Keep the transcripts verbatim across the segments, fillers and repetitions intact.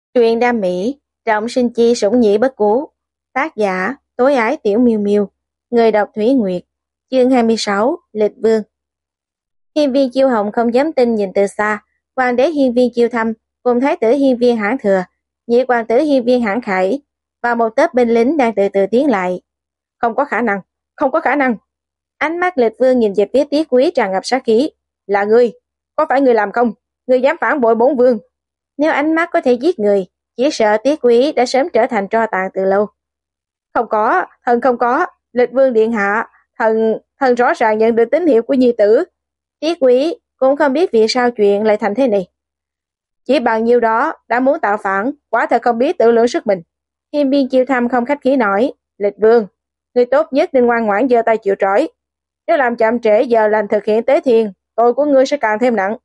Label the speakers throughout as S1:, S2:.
S1: Truyện đam mỹ, trọng sinh chi sủng nhĩ bất cú. Tác giả, tối ái tiểu miêu miêu. Người đọc Thủy Nguyệt. Chương hai mươi sáu, Lịch Vương. Hiên viên Chiêu Hồng không dám tin nhìn từ xa. Hoàng đế hiên viên Chiêu Thâm cùng thái tử hiên viên Hãn Thừa, nhị hoàng tử hiên viên Hãn Khải và một tớp binh lính đang từ từ tiến lại. Không có khả năng, không có khả năng. Ánh mắt Lịch Vương nhìn về phía Tiết Quý tràn ngập sát khí. Là ngươi, có phải ngươi làm không? Ngươi dám phản bội bổn vương. Nếu ánh mắt có thể giết người, chỉ sợ Tiết Quý đã sớm trở thành tro tàn từ lâu. Không có, thần không có, Lịch Vương điện hạ, thần thần rõ ràng nhận được tín hiệu của nhi tử. Tiết Quý cũng không biết vì sao chuyện lại thành thế này. Chỉ bằng nhiêu đó đã muốn tạo phản, quả thật không biết tự lượng sức mình. Hiên viên Chiêu Thâm không khách khí nói, Lịch Vương, người tốt nhất nên ngoan ngoãn giơ tay chịu trói. Nếu làm chậm trễ giờ lành thực hiện tế thiên, tội của ngươi sẽ càng thêm nặng.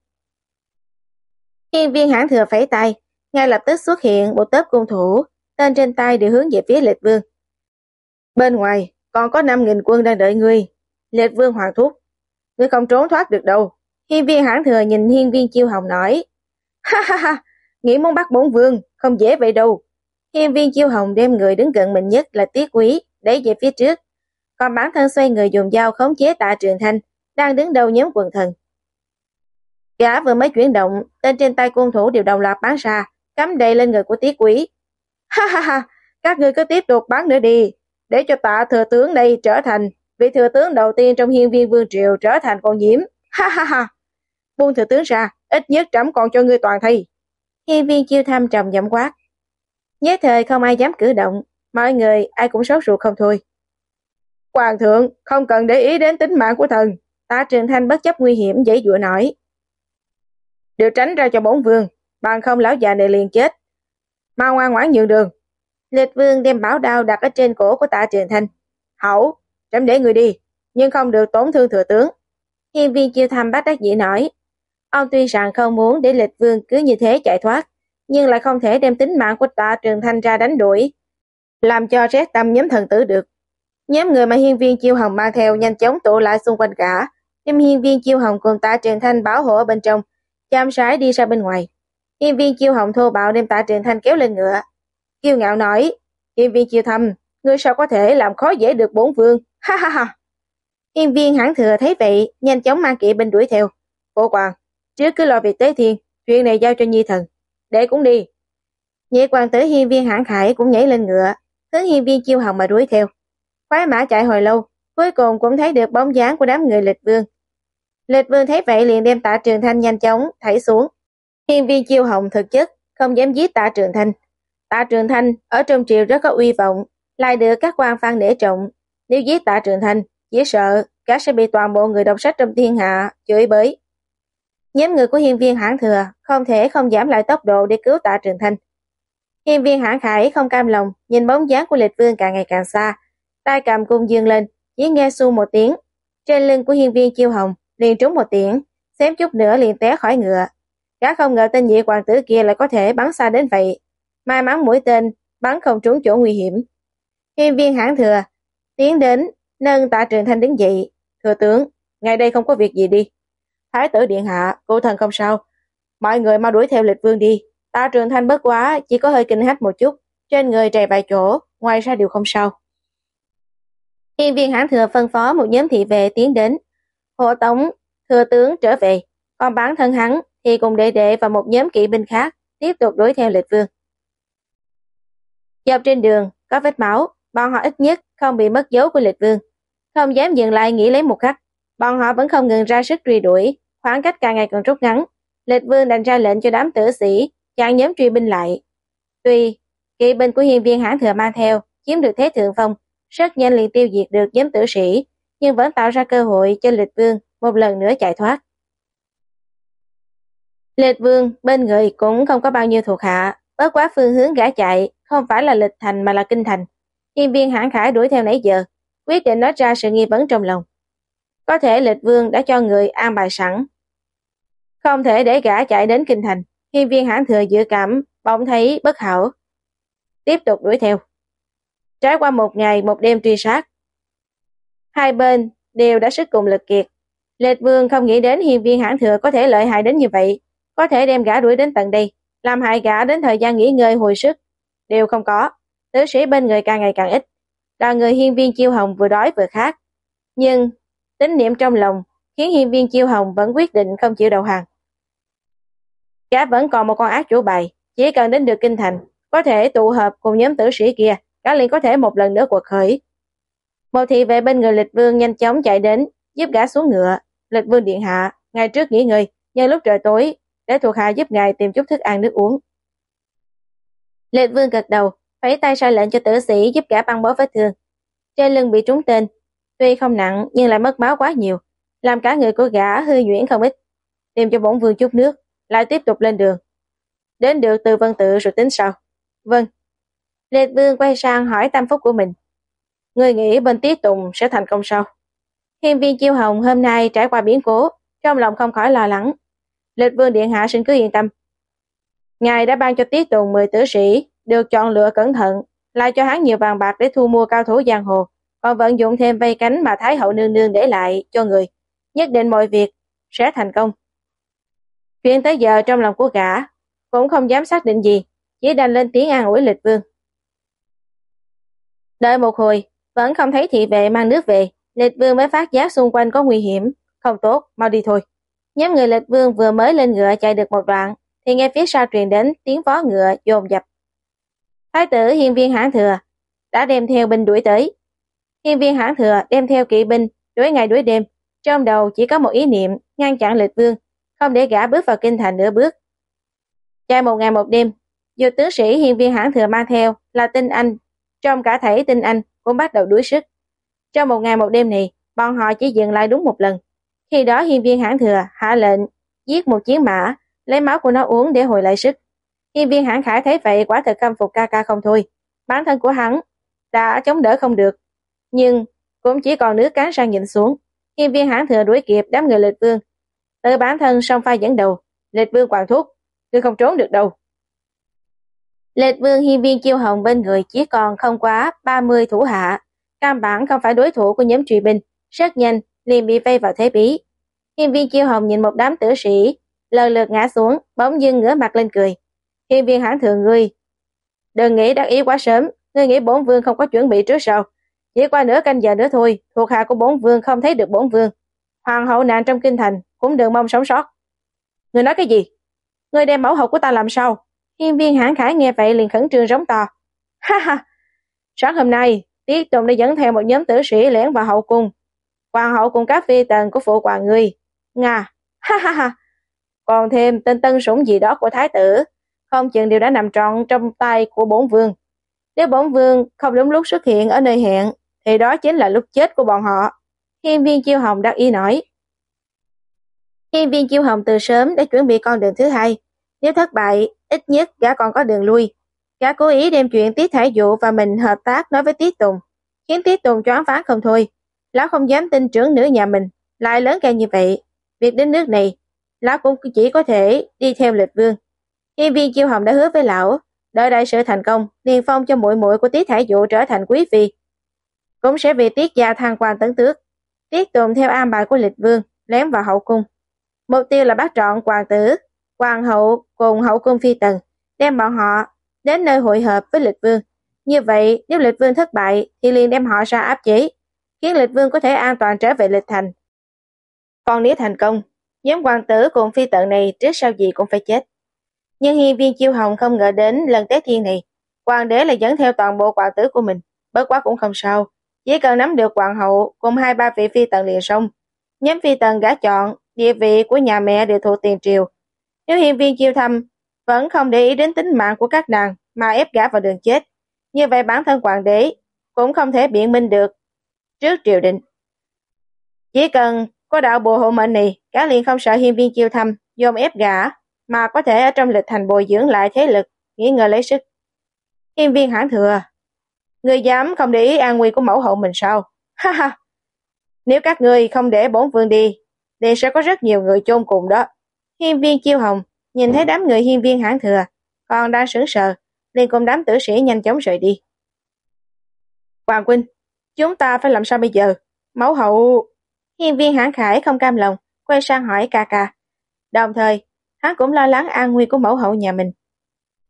S1: Hiên viên Hãn Thừa phẩy tay, ngay lập tức xuất hiện một tớp cung thủ, tên trên tay đều hướng về phía Lịch Vương. Bên ngoài còn có năm nghìn quân đang đợi ngươi. Lịch Vương hoàng thúc, ngươi không trốn thoát được đâu. Hiên viên Hãn Thừa nhìn hiên viên Chiêu Hồng nói, ha ha ha, nghĩ muốn bắt bổn vương không dễ vậy đâu. Hiên viên Chiêu Hồng đem người đứng gần mình nhất là Tiết Quý đẩy về phía trước, còn bản thân xoay người dùng dao khống chế Tạ Trường Thanh đang đứng đầu nhóm quần thần. Gã vừa mới chuyển động, tên trên tay cung thủ đều đồng loạt bắn ra, cắm đầy lên người của Tiết Quý. Ha ha ha, các ngươi cứ tiếp tục bắn nữa đi, để cho Tạ thừa tướng đây trở thành vị thừa tướng đầu tiên trong hiên viên vương triều trở thành con nhiễm. Ha ha ha, buông thừa tướng ra, ít nhất trẫm còn cho ngươi toàn thây. Hiên viên Chiêu Thâm trầm giọng quát. Nhất thời không ai dám cử động, mọi người ai cũng sốt ruột không thôi. Hoàng thượng không cần để ý đến tính mạng của thần. Tạ Trường Thanh bất chấp nguy hiểm giãy giụa nói, đều tránh ra cho bổn vương, bằng không lão già này liền chết. Mau ngoan ngoãn nhường đường. Lịch Vương đem bảo đao đặt ở trên cổ của Tạ Trường Thanh. Hảo, trẫm để người đi, nhưng không được tổn thương thừa tướng. Hiên viên Chiêu Thâm bất đắc dĩ nói, ông tuy rằng không muốn để Lịch Vương cứ như thế chạy thoát, nhưng lại không thể đem tính mạng của Tạ Trường Thanh ra đánh đuổi, làm cho rét tâm nhóm thần tử được. Nhóm người mà hiên viên Chiêu Hồng mang theo nhanh chóng tụ lại xung quanh cả, đem hiên viên Chiêu Hồng cùng Tạ Trường Thanh bảo hộ ở bên trong, chăm sái đi ra bên ngoài. Hiên viên Chiêu Hồng thô bạo đem Tạ Trường Thanh kéo lên ngựa, kiêu ngạo nói, hiên viên Chiêu Thâm, ngươi sao có thể làm khó dễ được bổn vương? Ha ha ha. Hiên viên Hãn Thừa thấy vậy, nhanh chóng mang kỵ binh đuổi theo. Phụ hoàng, trước cứ lo việc tế thiên, chuyện này giao cho nhi thần. Để cũng đi. Nhị hoàng tử hiên viên Hãn Khải cũng nhảy lên ngựa, hướng hiên viên Chiêu Hồng mà đuổi theo. Khoái mã chạy hồi lâu, cuối cùng cũng thấy được bóng dáng của đám người Lịch Vương. Lịch Vương thấy vậy liền đem Tạ Trường Thanh nhanh chóng thảy xuống. Hiên viên Chiêu Hồng thực chất không dám giết Tạ Trường Thanh. Tạ Trường Thanh ở trong triều rất có uy vọng, lại được các quan văn nể trọng. Nếu giết Tạ Trường Thanh, chỉ sợ các sẽ bị toàn bộ người đọc sách trong thiên hạ chửi bới. Nhóm người của hiên viên Hãn Thừa không thể không giảm lại tốc độ để cứu Tạ Trường Thanh. Hiên viên Hãn Khải không cam lòng nhìn bóng dáng của Lịch Vương càng ngày càng xa, tay cầm cung dương lên, chỉ nghe xu một tiếng, trên lưng của hiên viên Chiêu Hồng liền trúng một tiếng, xém chút nữa liền té khỏi ngựa. Gã không ngờ tên nhị hoàng tử kia lại có thể bắn xa đến vậy, may mắn mũi tên bắn không trúng chỗ nguy hiểm. Hiên viên Hãn Thừa tiến đến nâng Tạ Trường Thanh đứng dậy. Thừa tướng, ngày đây không có việc gì đi. Thái tử điện hạ, cô thần không sao, mọi người mau đuổi theo Lịch Vương đi. Tạ Trường Thanh bất quá chỉ có hơi kinh hách một chút, trên người trầy vài chỗ, ngoài ra đều không sao. Hiên viên Hãn Thừa phân phó một nhóm thị vệ tiến đến hộ tống thừa tướng trở về, còn bản thân hắn thì cùng đệ đệ và một nhóm kỵ binh khác tiếp tục đuổi theo Lịch Vương. Dọc trên đường có vết máu, bọn họ ít nhất không bị mất dấu của Lịch Vương, không dám dừng lại nghỉ lấy một khắc. Bọn họ vẫn không ngừng ra sức truy đuổi, khoảng cách càng ngày càng rút ngắn. Lịch Vương đành ra lệnh cho đám tử sĩ chặn nhóm truy binh lại. Tuy kỵ binh của hiên viên Hãn Thừa mang theo chiếm được thế thượng phong, rất nhanh liền tiêu diệt được nhóm tử sĩ, nhưng vẫn tạo ra cơ hội cho Lịch Vương một lần nữa chạy thoát. Lịch Vương bên người cũng không có bao nhiêu thuộc hạ, bất quá phương hướng gã chạy không phải là Lịch Thành mà là Kinh Thành. Hiên viên Hãn Khải đuổi theo nãy giờ, quyết định nói ra sự nghi vấn trong lòng. Có thể Lịch Vương đã cho người an bài sẵn, không thể để gã chạy đến Kinh Thành. Hiên viên Hãn Thừa dự cảm bỗng thấy bất hảo, tiếp tục đuổi theo. Trải qua một ngày một đêm truy sát, hai bên đều đã sức cùng lực kiệt. Lịch Vương không nghĩ đến hiên viên Hãn Thừa có thể lợi hại đến như vậy, có thể đem gã đuổi đến tận đây. làm hại gã đến thời gian nghỉ ngơi hồi sức đều không có. Tử sĩ bên người càng ngày càng ít. Đoàn người hiên viên Chiêu Hồng vừa đói vừa khát, nhưng tín niệm trong lòng khiến hiên viên Chiêu Hồng vẫn quyết định không chịu đầu hàng. Gã vẫn còn một con ác chủ bài, chỉ cần đến được kinh thành, có thể tụ hợp cùng nhóm tử sĩ kia, gã liền có thể một lần nữa cuộc khởi. Một thị vệ bên người Lịch Vương nhanh chóng chạy đến, giúp gã xuống ngựa. Lịch Vương điện hạ, ngày trước nghỉ ngơi, nhân lúc trời tối, để thuộc hạ giúp ngài tìm chút thức ăn nước uống. Lịch Vương gật đầu, phẩy tay sai lệnh cho tử sĩ giúp gã băng bó vết thương. Trên lưng bị trúng tên, tuy không nặng nhưng lại mất máu quá nhiều, làm cả người của gã hư nhuyễn không ít. Tìm cho bổn vương chút nước, lại tiếp tục lên đường. Đến được Từ Vân Tự rồi tính sau. Vâng. Lịch Vương quay sang hỏi tam phúc của mình. Người nghĩ bên Tiết Tùng sẽ thành công sao? Hiên viên Chiêu Hồng hôm nay trải qua biến cố, trong lòng không khỏi lo lắng. Lịch Vương điện hạ xin cứ yên tâm. Ngài đã ban cho Tiết Tùng mười tử sĩ, được chọn lựa cẩn thận, lại cho hắn nhiều vàng bạc để thu mua cao thủ giang hồ, còn vận dụng thêm vây cánh mà Thái hậu nương nương để lại cho người. Nhất định mọi việc sẽ thành công. Chuyện tới giờ trong lòng của gã cũng không dám xác định gì, chỉ đành lên tiếng an ủi Lịch Vương. Đợi một hồi, vẫn không thấy thị vệ mang nước về, Lịch Vương mới phát giác xung quanh có nguy hiểm. Không tốt, mau đi thôi. Nhóm người Lịch Vương vừa mới lên ngựa chạy được một đoạn, thì nghe phía sau truyền đến tiếng vó ngựa dồn dập. Thái tử Hiên viên Hãn Thừa đã đem theo binh đuổi tới. Hiên viên Hãn Thừa đem theo kỵ binh đuổi ngày đuổi đêm, trong đầu chỉ có một ý niệm ngăn chặn Lịch Vương, không để gã bước vào kinh thành nửa bước. Chạy một ngày một đêm, dù tướng sĩ Hiên viên Hãn Thừa mang theo là tinh anh, trong cả thảy tinh anh cũng bắt đầu đuối sức. Trong một ngày một đêm này, bọn họ chỉ dừng lại đúng một lần. Khi đó Hiên viên Hãn Thừa hạ lệnh giết một chiến mã, lấy máu của nó uống để hồi lại sức. Hiên viên Hãn Khải thấy vậy quả thật khâm phục ca ca không thôi. Bản thân của hắn đã chống đỡ không được, nhưng cũng chỉ còn nước cán sang nhìn xuống. Hiên viên Hãn Thừa đuổi kịp đám người Lịch Vương, tự bản thân song pha dẫn đầu. Lịch Vương quàng thúc, ngươi không trốn được đâu. Lịch Vương Hiên viên Chiêu Hồng bên người chỉ còn không quá ba mươi thủ hạ, căn bản không phải đối thủ của nhóm truy binh, rất nhanh liền bị vây vào thế bí. Hiên viên Chiêu Hồng nhìn một đám tử sĩ lần lượt ngã xuống, bỗng dưng ngửa mặt lên cười. Hiên viên Hãn Thừa ngươi, đừng nghĩ đắc ý quá sớm, ngươi nghĩ bổn vương không có chuẩn bị trước sao? Chỉ qua nửa canh giờ nữa thôi, thuộc hạ của bổn vương không thấy được bổn vương. Hoàng hậu nạn trong kinh thành cũng đừng mong sống sót. Ngươi nói cái gì? Ngươi đem mẫu hậu của ta làm sao? Hiên viên Hãn Khải nghe vậy liền khẩn trương rống to. Ha ha! Sáng hôm nay, Tiết Tùng đã dẫn theo một nhóm tử sĩ lẻn vào hậu cung. Hoàng hậu cùng các phi tần của phụ hoàng ngươi. Nga! Ha ha ha! Còn thêm tên tân sủng gì đó của thái tử, không chừng đều đã nằm trọn trong tay của bổn vương. Nếu bổn vương không đúng lúc xuất hiện ở nơi hẹn, thì đó chính là lúc chết của bọn họ. Hiên viên Chiêu Hồng đắc ý nói. Hiên viên Chiêu Hồng từ sớm đã chuẩn bị con đường thứ hai. Nếu thất bại, ít nhất gã còn có đường lui. Gã cố ý đem chuyện Tiết Thái Dụ và mình hợp tác nói với Tiết Tùng, khiến Tiết Tùng choáng váng không thôi. Lão không dám tin trưởng nữ nhà mình lại lớn gan như vậy. Việc đến nước này, lão cũng chỉ có thể đi theo Lịch Vương. Hiên viên Chiêu Hồng đã hứa với lão, đợi đại sự thành công, liền phong cho muội muội của Tiết Thái Dụ trở thành quý phi, cũng sẽ vì Tiết gia thăng quan tấn tước. Tiết Tùng theo an bài của Lịch Vương lén vào hậu cung, mục tiêu là bắt trọn hoàng tử, hoàng hậu cùng hậu cung phi tần, đem bọn họ đến nơi hội hợp với Lịch Vương. Như vậy, nếu Lịch Vương thất bại thì liền đem họ ra áp chế, khiến Lịch Vương có thể an toàn trở về Lịch Thành. Còn nếu thành công, nhóm hoàng tử cùng phi tần này trước sau gì cũng phải chết. Nhưng Hiên viên Chiêu Hồng không ngờ đến lần tế thiên này, hoàng đế lại dẫn theo toàn bộ hoàng tử của mình. Bất quá cũng không sao, chỉ cần nắm được hoàng hậu cùng hai ba vị phi tần liền xong. Nhóm phi tần gã chọn, địa vị của nhà mẹ đều thuộc tiền triều. Nếu Hiên viên Chiêu Thâm vẫn không để ý đến tính mạng của các nàng mà ép gã vào đường chết, như vậy bản thân hoàng đế cũng không thể biện minh được trước triều đình. Chỉ cần có đạo bùa hộ mệnh này, gã liền không sợ Hiên viên Chiêu Thâm dồn ép gã, mà có thể ở trong Lịch Thành bồi dưỡng lại thế lực, nghỉ ngơi lấy sức. Hiên viên Hãn Thừa, ngươi dám không để ý an nguy của mẫu hậu mình sao? Ha ha! Nếu các ngươi không để bổn vương đi, thì sẽ có rất nhiều người chôn cùng đó. Hiên viên Chiêu Hồng nhìn thấy đám người Hiên viên Hãn Thừa còn đang sững sờ, liền cùng đám tử sĩ nhanh chóng rời đi. Hoàng huynh, chúng ta phải làm sao bây giờ? Mẫu hậu... Hiên viên Hãn Khải không cam lòng, quay sang hỏi ca ca. Đồng thời, hắn cũng lo lắng an nguy của mẫu hậu nhà mình.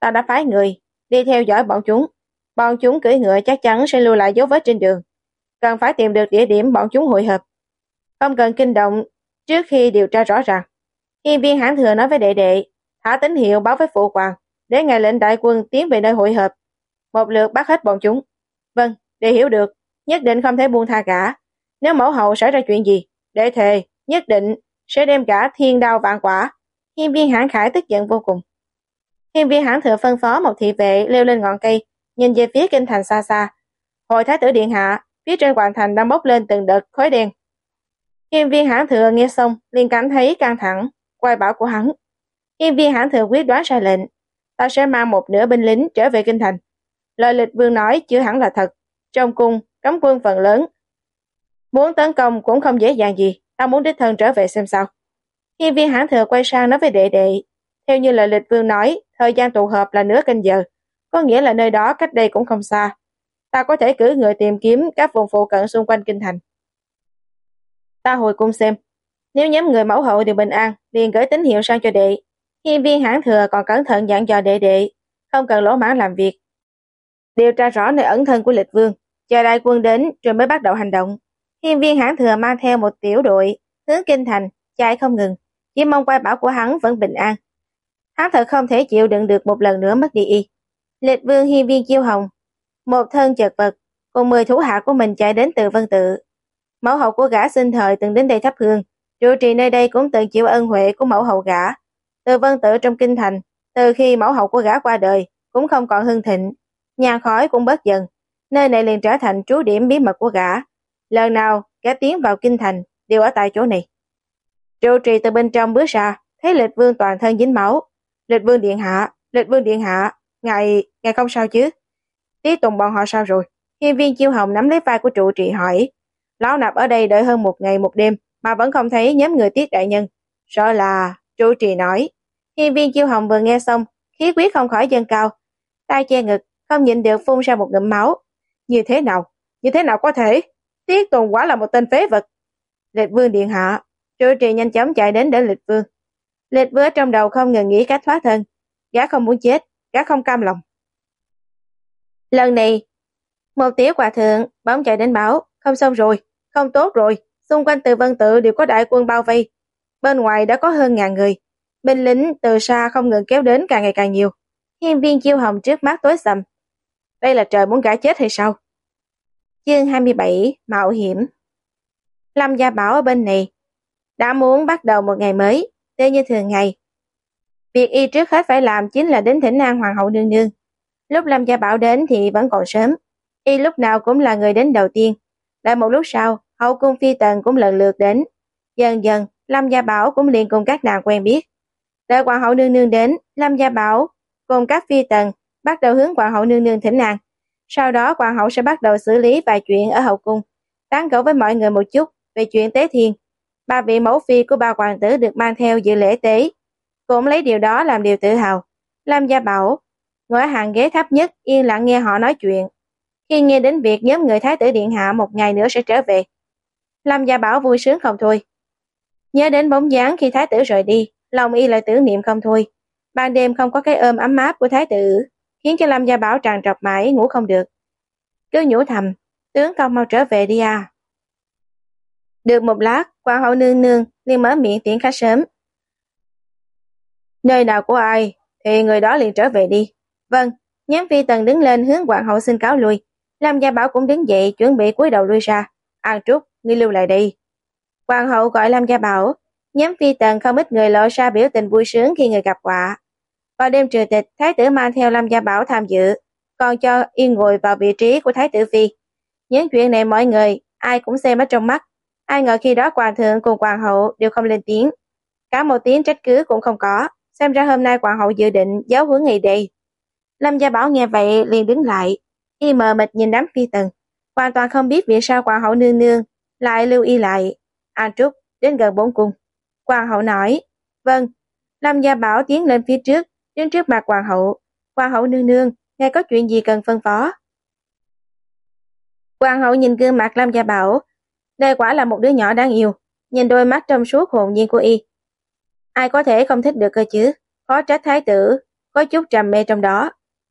S1: Ta đã phái người đi theo dõi bọn chúng. Bọn chúng cưỡi ngựa chắc chắn sẽ lưu lại dấu vết trên đường. Cần phải tìm được địa điểm bọn chúng hội hợp. Không cần kinh động trước khi điều tra rõ ràng. Hiên viên hãn thừa nói với đệ đệ, thả tín hiệu báo với phụ hoàng, để ngài lệnh đại quân tiến về nơi hội hợp. Một lượt bắt hết bọn chúng. Vâng, đệ hiểu được, nhất định không thể buông tha cả. Nếu mẫu hậu xảy ra chuyện gì, đệ thề, nhất định sẽ đem cả thiên đao vạn quả. Hiên viên hãn khải tức giận vô cùng. Hiên viên hãn thừa phân phó một thị vệ leo lên ngọn cây, nhìn về phía kinh thành xa xa. Hồi thái tử điện hạ, phía trên hoàng thành đang bốc lên từng đợt khói đen. Hiên viên hãn thừa nghe xong liền cảm thấy căng thẳng, quay bảo của hắn. Hiên viên hãn thừa quyết đoán sai lệnh, ta sẽ mang một nửa binh lính trở về kinh thành. Lời lịch vương nói chưa hẳn là thật. Trong cung cấm quân phần lớn, muốn tấn công cũng không dễ dàng gì. Ta muốn đích thân trở về xem sao. Hiên viên hãn thừa quay sang nói với đệ đệ, theo như lời lịch vương nói, thời gian tụ họp là nửa canh giờ, có nghĩa là nơi đó cách đây cũng không xa. Ta có thể cử người tìm kiếm các vùng phụ cận xung quanh kinh thành. Ta hồi cung xem, nếu nhóm người mẫu hậu đều bình an, liền gửi tín hiệu sang cho đệ. Hiên viên hãn thừa còn cẩn thận dặn dò đệ đệ, không cần lỗ mãng làm việc. Điều tra rõ nơi ẩn thân của lịch vương, chờ đại quân đến rồi mới bắt đầu hành động. Hiên viên hãn thừa mang theo một tiểu đội hướng kinh thành, chạy không ngừng, chỉ mong quay bảo của hắn vẫn bình an. Hắn thật không thể chịu đựng được một lần nữa mất đi y. Lịch vương hiên viên chiêu hồng, một thân chật vật, cùng mười thủ hạ của mình chạy đến từ Vân Tự. Mẫu hậu của gã sinh thời từng đến đây thắp hương, trụ trì nơi đây cũng từng chịu ân huệ của mẫu hậu gã. Từ Vân Tự trong kinh thành, từ khi mẫu hậu của gã qua đời, cũng không còn hưng thịnh, nhàn khói cũng bớt dần, nơi này liền trở thành trú điểm bí mật của gã. Lần nào gã tiến vào kinh thành đều ở tại chỗ này. Trụ trì từ bên trong bước ra, thấy Lịch vương toàn thân dính máu. Lịch vương điện hạ, Lịch vương điện hạ, ngài, ngài không sao chứ? Tiết Tùng bọn họ sao rồi? Hiên viên chiêu hồng nắm lấy vai của trụ trì hỏi. Lão nạp ở đây đợi hơn một ngày một đêm mà vẫn không thấy nhóm người Tiết đại nhân. Sợ là, trụ trì nói. Hiên viên chiêu hồng vừa nghe xong, khí huyết không khỏi dâng cao, tay che ngực, không nhịn được phun ra một ngụm máu. Như thế nào? Như thế nào có thể? Tiết Tùng quả là một tên phế vật. Lịch vương điện hạ, trụ trì nhanh chóng chạy đến đỡ Lịch vương. Lịch vương trong đầu không ngừng nghĩ cách thoát thân. Gã không muốn chết, gã không cam lòng. Lần này, một tiểu hòa thượng bỗng chạy đến báo, không xong rồi, không tốt rồi, xung quanh Từ Vân Tự đều có đại quân bao vây. Bên ngoài đã có hơn ngàn người, binh lính từ xa không ngừng kéo đến càng ngày càng nhiều. Hiên viên chiêu hồng trước mắt tối sầm. Đây là trời muốn gã chết hay sao? Chương hai mươi bảy, mạo hiểm. Lâm Gia Bảo ở bên này đã muốn bắt đầu một ngày mới, tê như thường ngày. Việc y trước hết phải làm chính là đến thỉnh an hoàng hậu nương nương. Lúc Lâm Gia Bảo đến thì vẫn còn sớm, y lúc nào cũng là người đến đầu tiên. Lại một lúc sau, hậu cung phi tần cũng lần lượt đến. Dần dần, Lâm Gia Bảo cũng liền cùng các nàng quen biết. Đợi hoàng hậu nương nương đến, Lâm Gia Bảo cùng các phi tần bắt đầu hướng hoàng hậu nương nương thỉnh an. Sau đó hoàng hậu sẽ bắt đầu xử lý vài chuyện ở hậu cung, tán gẫu với mọi người một chút về chuyện tế thiên. Ba vị mẫu phi của ba hoàng tử được mang theo dự lễ tế, cũng lấy điều đó làm điều tự hào. Lâm Gia Bảo ngồi ở hàng ghế thấp nhất, yên lặng nghe họ nói chuyện. Khi nghe đến việc nhóm người thái tử điện hạ một ngày nữa sẽ trở về, Lâm Gia Bảo vui sướng không thôi. Nhớ đến bóng dáng khi thái tử rời đi, lòng y lại tưởng niệm không thôi. Ban đêm không có cái ôm ấm áp của thái tử, khiến cho Lâm Gia Bảo tràn trọc mãi ngủ không được. Cứ nhủ thầm, tướng công mau trở về đi à. Được một lát, hoàng hậu nương nương liền mở miệng tiễn khách sớm. Nơi nào của ai thì người đó liền trở về đi. Vâng, nhóm phi tần đứng lên hướng hoàng hậu xin cáo lui. Lâm Gia Bảo cũng đứng dậy chuẩn bị cúi đầu lui ra. An Trúc, ngươi lưu lại đây. Hoàng hậu gọi Lâm Gia Bảo. Nhóm phi tần không ít người lộ ra biểu tình vui sướng khi người gặp họa. Vào đêm trừ tịch, thái tử mang theo Lâm Gia Bảo tham dự, còn cho yên ngồi vào vị trí của thái tử phi. Những chuyện này mọi người ai cũng xem ở trong mắt. Ai ngờ khi đó hoàng thượng cùng hoàng hậu đều không lên tiếng, cả một tiếng trách cứ cũng không có. Xem ra hôm nay hoàng hậu dự định giáo huấn ngày đây. Lâm Gia Bảo nghe vậy liền đứng lại, y mờ mịt nhìn đám phi tần, hoàn toàn không biết vì sao hoàng hậu nương nương lại lưu y lại. An Trúc đến gần bốn cung. Hoàng hậu nói, vâng. Lâm Gia Bảo tiến lên phía trước, đứng trước mặt hoàng hậu. Hoàng hậu nương nương, ngài có chuyện gì cần phân phó? Hoàng hậu nhìn gương mặt Lâm Gia Bảo, đây quả là một đứa nhỏ đáng yêu, nhìn đôi mắt trong suốt hồn nhiên của y. Ai có thể không thích được cơ chứ? Khó trách thái tử có chút trầm mê trong đó.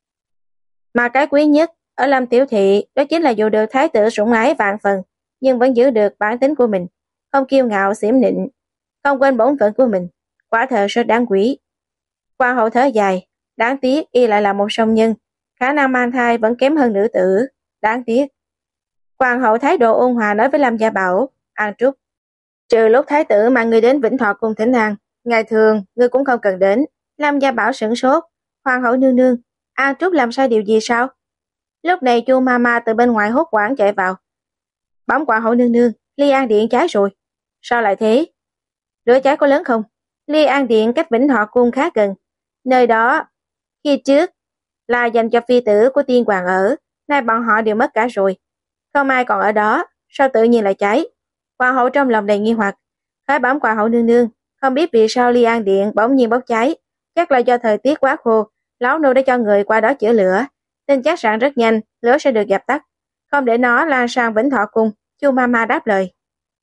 S1: Mà cái quý nhất ở Lâm Tiểu Thị đó chính là dù được thái tử sủng ái vạn phần, nhưng vẫn giữ được bản tính của mình, không kiêu ngạo xiểm nịnh, không quên bổn phận của mình, quả thật rất đáng quý. Hoàng hậu thở dài, đáng tiếc y lại là một song nhân, khả năng mang thai vẫn kém hơn nữ tử, đáng tiếc. Hoàng hậu thái độ ôn hòa nói với Lâm Gia Bảo, An Trúc, trừ lúc thái tử mang người đến Vĩnh Thọ cung thỉnh an, ngày thường ngươi cũng không cần đến. Lâm Gia Bảo sửng sốt, Hoàng hậu nương nương, An Trúc làm sai điều gì sao? Lúc này Chu Mama từ bên ngoài hốt hoảng chạy vào. Bẩm Hoàng hậu nương nương, Ly An Điện cháy rồi. Sao lại thế? Lửa cháy có lớn không? Ly An Điện cách Vĩnh Thọ cung khá gần. Nơi đó, khi trước, là dành cho phi tử của tiên hoàng ở, nay bọn họ đều mất cả rồi. Không ai còn ở đó, sao tự nhiên lại cháy? Hoàng hậu trong lòng đầy nghi hoặc. Khái bẩm Hoàng hậu nương nương, không biết vì sao Ly An Điện bỗng nhiên bốc cháy. Chắc là do thời tiết quá khô, lão nô đã cho người qua đó chữa lửa. Tin chắc rằng rất nhanh, lửa sẽ được dập tắt. Không để nó lan sang Vĩnh Thọ cung, Chu Mama đáp lời.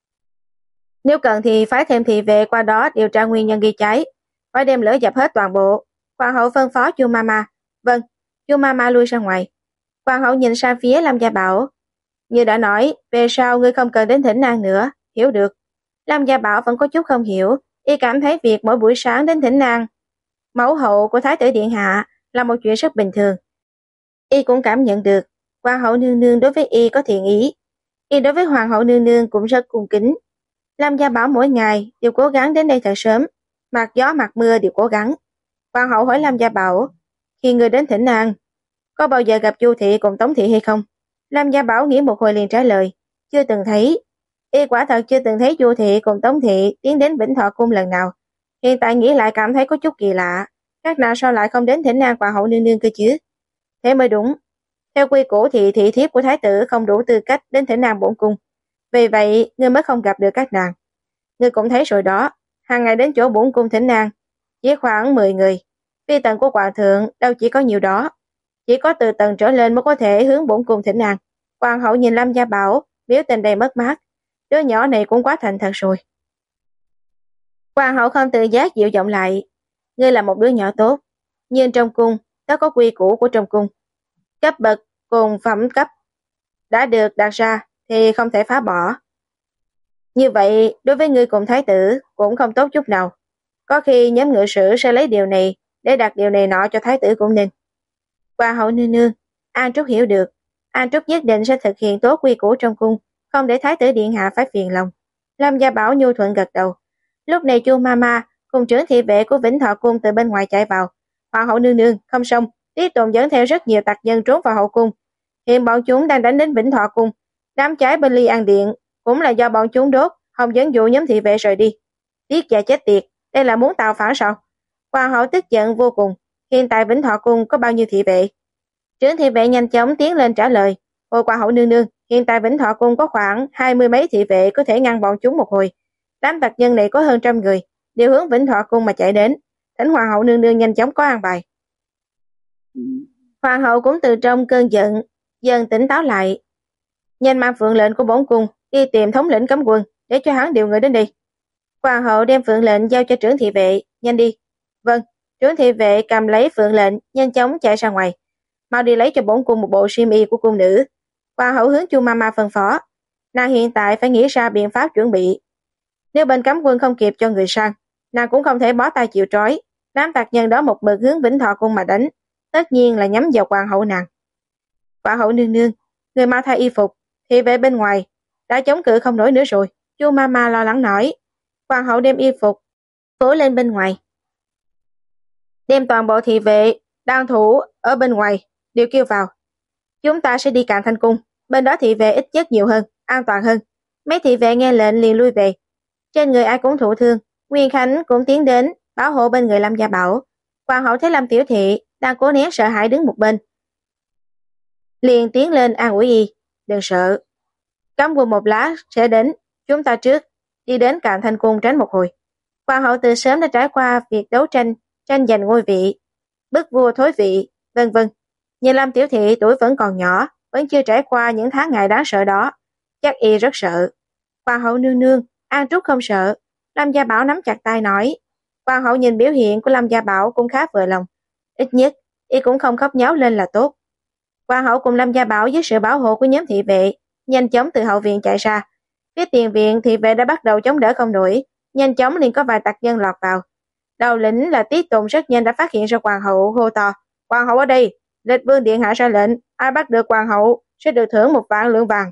S1: Nếu cần thì phái thêm thị vệ qua đó điều tra nguyên nhân gây cháy, phải đem lửa dập hết toàn bộ. Hoàng hậu phân phó Chu Mama. Vâng. Chu Mama lui ra ngoài. Hoàng hậu nhìn sang phía Lâm Gia Bảo. Như đã nói, về sau ngươi không cần đến thỉnh an nữa, hiểu được. Lâm Gia Bảo vẫn có chút không hiểu, y cảm thấy việc mỗi buổi sáng đến thỉnh an mẫu hậu của Thái tử Điện Hạ là một chuyện rất bình thường. Y cũng cảm nhận được, Hoàng hậu nương nương đối với y có thiện ý. Y đối với Hoàng hậu nương nương cũng rất cung kính. Lâm Gia Bảo mỗi ngày đều cố gắng đến đây thật sớm, mặc gió mặc mưa đều cố gắng. Hoàng hậu hỏi Lâm Gia Bảo, khi người đến thỉnh an, có bao giờ gặp Chu thị cùng Tống thị hay không? Lâm Gia Bảo nghĩ một hồi liền trả lời, chưa từng thấy. Y quả thật chưa từng thấy Chu thị cùng Tống thị tiến đến Vĩnh Thọ cung lần nào. Hiện tại nghĩ lại cảm thấy có chút kỳ lạ, các nàng sao lại không đến thỉnh an Hoàng hậu nương nương cơ chứ? Thế mới đúng. Theo quy củ thì thị thiếp của thái tử không đủ tư cách đến thỉnh an bổn cung. Vì vậy, ngươi mới không gặp được các nàng. Ngươi cũng thấy rồi đó, hàng ngày đến chỗ bổn cung thỉnh an, chỉ khoảng mười người. Phi tần của hoàng thượng đâu chỉ có nhiều đó. Chỉ có từ tầng trở lên mới có thể hướng bổn cung thỉnh an. Hoàng hậu nhìn Lâm Gia Bảo, biểu tình đầy mất mát. Đứa nhỏ này cũng quá thành thật rồi. Hoàng hậu không tự giác dịu giọng lại. Ngươi là một đứa nhỏ tốt. Nhưng trong cung, đó có quy củ của trong cung. Cấp bậc cùng phẩm cấp đã được đặt ra thì không thể phá bỏ. Như vậy, đối với ngươi cùng thái tử cũng không tốt chút nào. Có khi nhóm ngự sử sẽ lấy điều này để đặt điều này nọ cho thái tử cũng nên. Hoàng hậu nương nương, An Trúc hiểu được. An Trúc nhất định sẽ thực hiện tốt quy củ trong cung, không để thái tử điện hạ phải phiền lòng. Lâm Gia Bảo nhu thuận gật đầu. Lúc này Chu Mama cùng trưởng thị vệ của Vĩnh Thọ cung từ bên ngoài chạy vào. Hoàng hậu nương nương, không xong, tiếp tục dẫn theo rất nhiều tặc nhân trốn vào hậu cung. Hiện bọn chúng đang đánh đến Vĩnh Thọ cung. Đám cháy bên Ly An Điện cũng là do bọn chúng đốt, không dẫn dụ nhóm thị vệ rời đi. Tiếc và chết tiệt, đây là muốn tạo phản sao? Hoàng hậu tức giận vô cùng. Hiện tại Vĩnh Thọ cung có bao nhiêu thị vệ? Trưởng thị vệ nhanh chóng tiến lên trả lời. Ôi Hoàng hậu nương nương, hiện tại Vĩnh Thọ cung có khoảng hai mươi mấy thị vệ có thể ngăn bọn chúng một hồi. Đám tặc nhân này có hơn trăm người, đều hướng Vĩnh Thọ cung mà chạy đến. Thỉnh Hoàng hậu nương nương nhanh chóng có an bài. Hoàng hậu cũng từ trong cơn giận dần tỉnh táo lại. Nhanh mang phượng lệnh của bổn cung đi tìm thống lĩnh cấm quân để cho hắn điều người đến đây. Hoàng hậu đem phượng lệnh giao cho trưởng thị vệ, nhanh đi. Vâng. Trưởng thị vệ cầm lấy phượng lệnh, nhanh chóng chạy ra ngoài. Mau đi lấy cho bổn cung một bộ xiêm y của cung nữ. Hoàng hậu hướng Chu Mama phân phó. Nàng hiện tại phải nghĩ ra biện pháp chuẩn bị. Nếu bên cấm quân không kịp cho người sang, nàng cũng không thể bó tay chịu trói. Đám tặc nhân đó một mực hướng Vĩnh Thọ cung mà đánh, tất nhiên là nhắm vào hoàng hậu nàng. Hoàng hậu nương nương, người mau thay y phục, thị vệ bên ngoài đã chống cự không nổi nữa rồi. Chu Mama lo lắng nói. Hoàng hậu đem y phục phủ lên bên ngoài, đem toàn bộ thị vệ đang thủ ở bên ngoài đều kêu vào. Chúng ta sẽ đi Càn Thanh cung, bên đó thị vệ ít chất nhiều hơn, an toàn hơn. Mấy thị vệ nghe lệnh liền lui về. Trên người ai cũng thụ thương, Nguyên Khánh cũng tiến đến bảo hộ bên người Lâm Gia Bảo. Hoàng hậu thấy Lâm Tiểu Thị đang cố nén sợ hãi đứng một bên, liền tiến lên an ủi y. Đừng sợ, cấm quân một lát sẽ đến, chúng ta trước đi đến Càn Thanh cung tránh một hồi. Hoàng hậu từ sớm đã trải qua việc đấu tranh tranh giành ngôi vị, bức vua thối vị, vân vân. Nhìn Lâm Tiểu Thị tuổi vẫn còn nhỏ, vẫn chưa trải qua những tháng ngày đáng sợ đó, chắc y rất sợ. Hoàng hậu nương nương, An Trúc không sợ. Lâm Gia Bảo nắm chặt tay nói. Hoàng hậu nhìn biểu hiện của Lâm Gia Bảo cũng khá vừa lòng. Ít nhất, y cũng không khóc nháo lên là tốt. Hoàng hậu cùng Lâm Gia Bảo dưới sự bảo hộ của nhóm thị vệ, nhanh chóng từ hậu viện chạy ra. Phía tiền viện thị vệ đã bắt đầu chống đỡ không nổi, nhanh chóng liền có vài tặc nhân lọt vào. Đầu lĩnh là Tiết Tùng rất nhanh đã phát hiện ra hoàng hậu, hô to: "Hoàng hậu ở đây, Lịch Vương điện hạ ra lệnh, ai bắt được hoàng hậu sẽ được thưởng một vạn lượng vàng."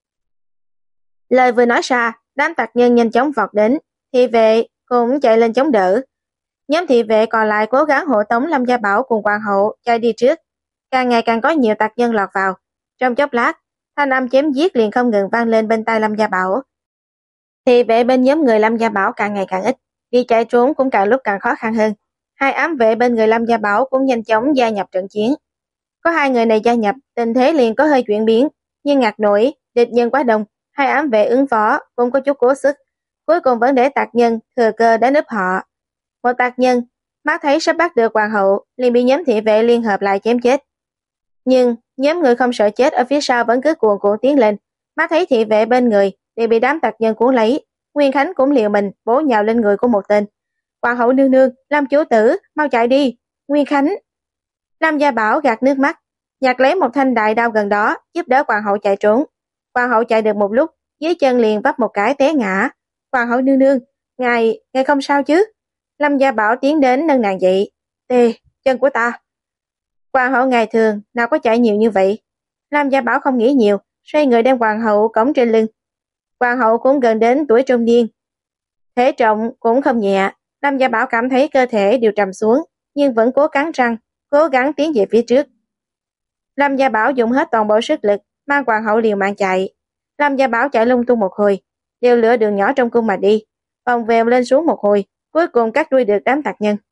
S1: Lời vừa nói ra, đám tặc nhân nhanh chóng vọt đến, thị vệ cũng chạy lên chống đỡ. Nhóm thị vệ còn lại cố gắng hộ tống Lâm Gia Bảo cùng hoàng hậu chạy đi trước. Càng ngày càng có nhiều tặc nhân lọt vào. Trong chốc lát, thanh âm chém giết liền không ngừng vang lên bên tai Lâm Gia Bảo. Thị vệ bên nhóm người Lâm Gia Bảo càng ngày càng ít, vì chạy trốn cũng càng lúc càng khó khăn hơn. Hai ám vệ bên người Lâm Gia Bảo cũng nhanh chóng gia nhập trận chiến. Có hai người này gia nhập, tình thế liền có hơi chuyển biến, nhưng ngạc nổi, địch nhân quá đông, hai ám vệ ứng phó cũng có chút cố sức. Cuối cùng vẫn để tặc nhân thừa cơ đánh úp họ. Một tặc nhân mắt thấy sắp bắt được hoàng hậu, liền bị nhóm thị vệ liên hợp lại chém chết. Nhưng nhóm người không sợ chết ở phía sau vẫn cứ cuồn cuộn tiến lên, mắt thấy thị vệ bên người thì bị đám tặc nhân cuốn lấy. Nguyên Khánh cũng liều mình bổ nhào lên người của một tên. "Hoàng hậu nương nương, Lâm chủ tử, mau chạy đi!" Nguyên Khánh. Lâm Gia Bảo gạt nước mắt, nhặt lấy một thanh đại đao gần đó, giúp đỡ hoàng hậu chạy trốn. Hoàng hậu chạy được một lúc, dưới chân liền vấp một cái té ngã. "Hoàng hậu nương nương, ngài, ngài không sao chứ?" Lâm Gia Bảo tiến đến nâng nàng dậy. "Tê, chân của ta." Hoàng hậu ngày thường nào có chạy nhiều như vậy. Lâm Gia Bảo không nghĩ nhiều, xoay người đem hoàng hậu cõng trên lưng. Hoàng hậu cũng gần đến tuổi trung niên, thể trọng cũng không nhẹ. Lâm Gia Bảo cảm thấy cơ thể đều trầm xuống, nhưng vẫn cố cắn răng, cố gắng tiến về phía trước. Lâm Gia Bảo dùng hết toàn bộ sức lực, mang hoàng hậu liều mạng chạy. Lâm Gia Bảo chạy lung tung một hồi, đều lựa đường nhỏ trong cung mà đi, vòng vèo lên xuống một hồi, cuối cùng cắt đuôi được đám tặc nhân.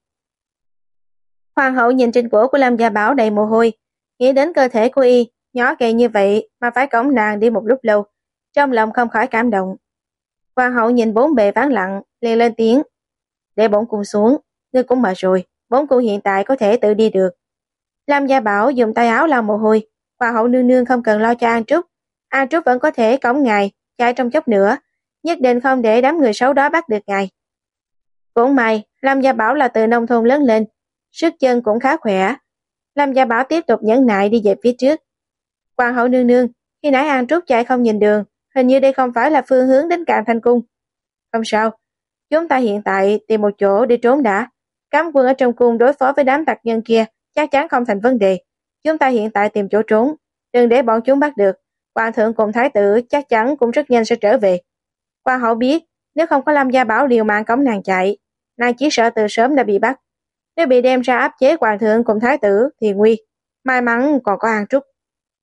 S1: Hoàng hậu nhìn trên cổ của Lâm Gia Bảo đầy mồ hôi, nghĩ đến cơ thể của y nhỏ gầy như vậy mà phải cõng nàng đi một lúc lâu, trong lòng không khỏi cảm động. Hoàng hậu nhìn bốn bề vắng lặng, liền lên tiếng: "Để bổn cung xuống, ngươi cũng mệt rồi, bổn cung hiện tại có thể tự đi được." Lâm Gia Bảo dùng tay áo lau mồ hôi. "Hoàng hậu nương nương không cần lo cho An Trúc, An Trúc vẫn có thể cõng ngài chạy trong chốc nữa, nhất định không để đám người xấu đó bắt được ngài." Cũng may, Lâm Gia Bảo là từ nông thôn lớn lên, sức chân cũng khá khỏe. Lâm Gia Bảo tiếp tục nhẫn nại đi về phía trước. "Hoàng hậu nương nương, khi nãy An Trúc chạy không nhìn đường, hình như đây không phải là phương hướng đến Càn Thanh Cung." "Không sao, chúng ta hiện tại tìm một chỗ đi trốn đã. Cấm quân ở trong cung đối phó với đám tặc nhân kia chắc chắn không thành vấn đề. Chúng ta hiện tại tìm chỗ trốn, đừng để bọn chúng bắt được. Hoàng thượng cùng thái tử chắc chắn cũng rất nhanh sẽ trở về." Hoàng hậu biết, nếu không có Lâm Gia Bảo liều mạng cõng nàng chạy, nàng chỉ sợ từ sớm đã bị bắt. Nếu bị đem ra áp chế hoàng thượng cùng thái tử thì nguy, may mắn còn có An Trúc.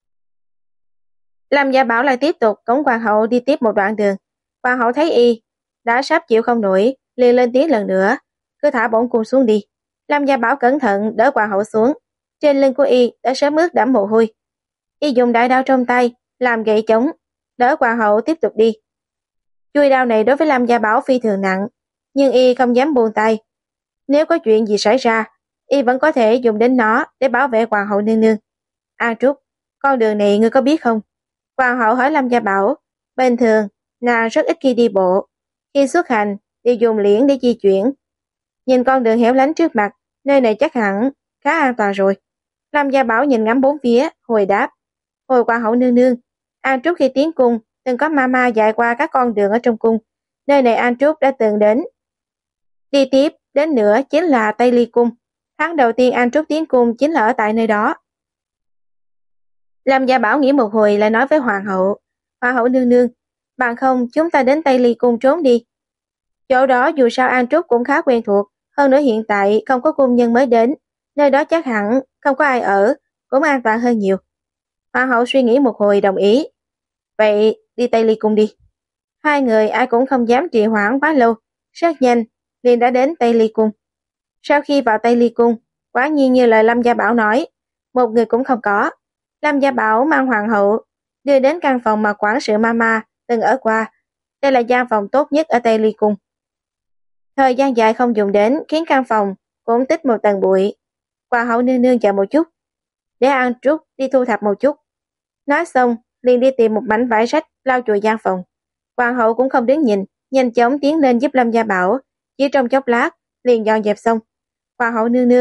S1: Lâm Gia Bảo lại tiếp tục cõng hoàng hậu đi tiếp một đoạn đường. Hoàng hậu thấy y đã sắp chịu không nổi, liền lên tiếng lần nữa: "Cứ thả bổn cung xuống đi." Lâm Gia Bảo cẩn thận đỡ hoàng hậu xuống, trên lưng của y đã sớm ướt đẫm mồ hôi. Y dùng đại đao trong tay làm gậy chống, đỡ hoàng hậu tiếp tục đi. Chuôi đao này đối với Lâm Gia Bảo phi thường nặng, nhưng y không dám buông tay. Nếu có chuyện gì xảy ra, y vẫn có thể dùng đến nó để bảo vệ hoàng hậu nương nương. "An Trúc, con đường này ngươi có biết không?" Hoàng hậu hỏi Lâm Gia Bảo. Bình thường, nàng rất ít khi đi bộ, khi xuất hành thì dùng liễn để di chuyển. Nhìn con đường hẻo lánh trước mặt, nơi này chắc hẳn khá an toàn rồi. Lâm Gia Bảo nhìn ngắm bốn phía, hồi đáp: "Hồi hoàng hậu nương nương, An Trúc khi tiến cung từng có mama dạy qua các con đường ở trong cung, nơi này An Trúc đã từng đến. Đi tiếp đến nữa chính là Tây Ly Cung, tháng đầu tiên An Trúc tiến cung chính là ở tại nơi đó." Lâm Gia Bảo nghĩ một hồi lại nói với hoàng hậu: "Hoàng hậu nương nương, bằng không chúng ta đến Tây Ly Cung trốn đi. Chỗ đó dù sao An Trúc cũng khá quen thuộc, hơn nữa hiện tại không có cung nhân mới đến, nơi đó chắc hẳn không có ai ở, cũng an toàn hơn nhiều." Hoàng hậu suy nghĩ một hồi đồng ý. "Vậy đi Tây Ly Cung đi." Hai người ai cũng không dám trì hoãn quá lâu, rất nhanh liền đã đến Tây Ly Cung. Sau khi vào Tây Ly Cung, quả nhiên như lời Lâm Gia Bảo nói, một người cũng không có. Lâm Gia Bảo mang hoàng hậu đưa đến căn phòng mà quản sự mama từng ở qua. Đây là gian phòng tốt nhất ở Tây Ly Cung. Thời gian dài không dùng đến khiến căn phòng cũng tích một tầng bụi. "Hoàng hậu nương nương chờ một chút, để An Trúc đi thu thập một chút." Nói xong liền đi tìm một mảnh vải rách lau chùi gian phòng. Hoàng hậu cũng không đứng nhìn, nhanh chóng tiến lên giúp Lâm Gia Bảo, chỉ trong chốc lát liền dọn dẹp xong. "Hoàng hậu nương nương,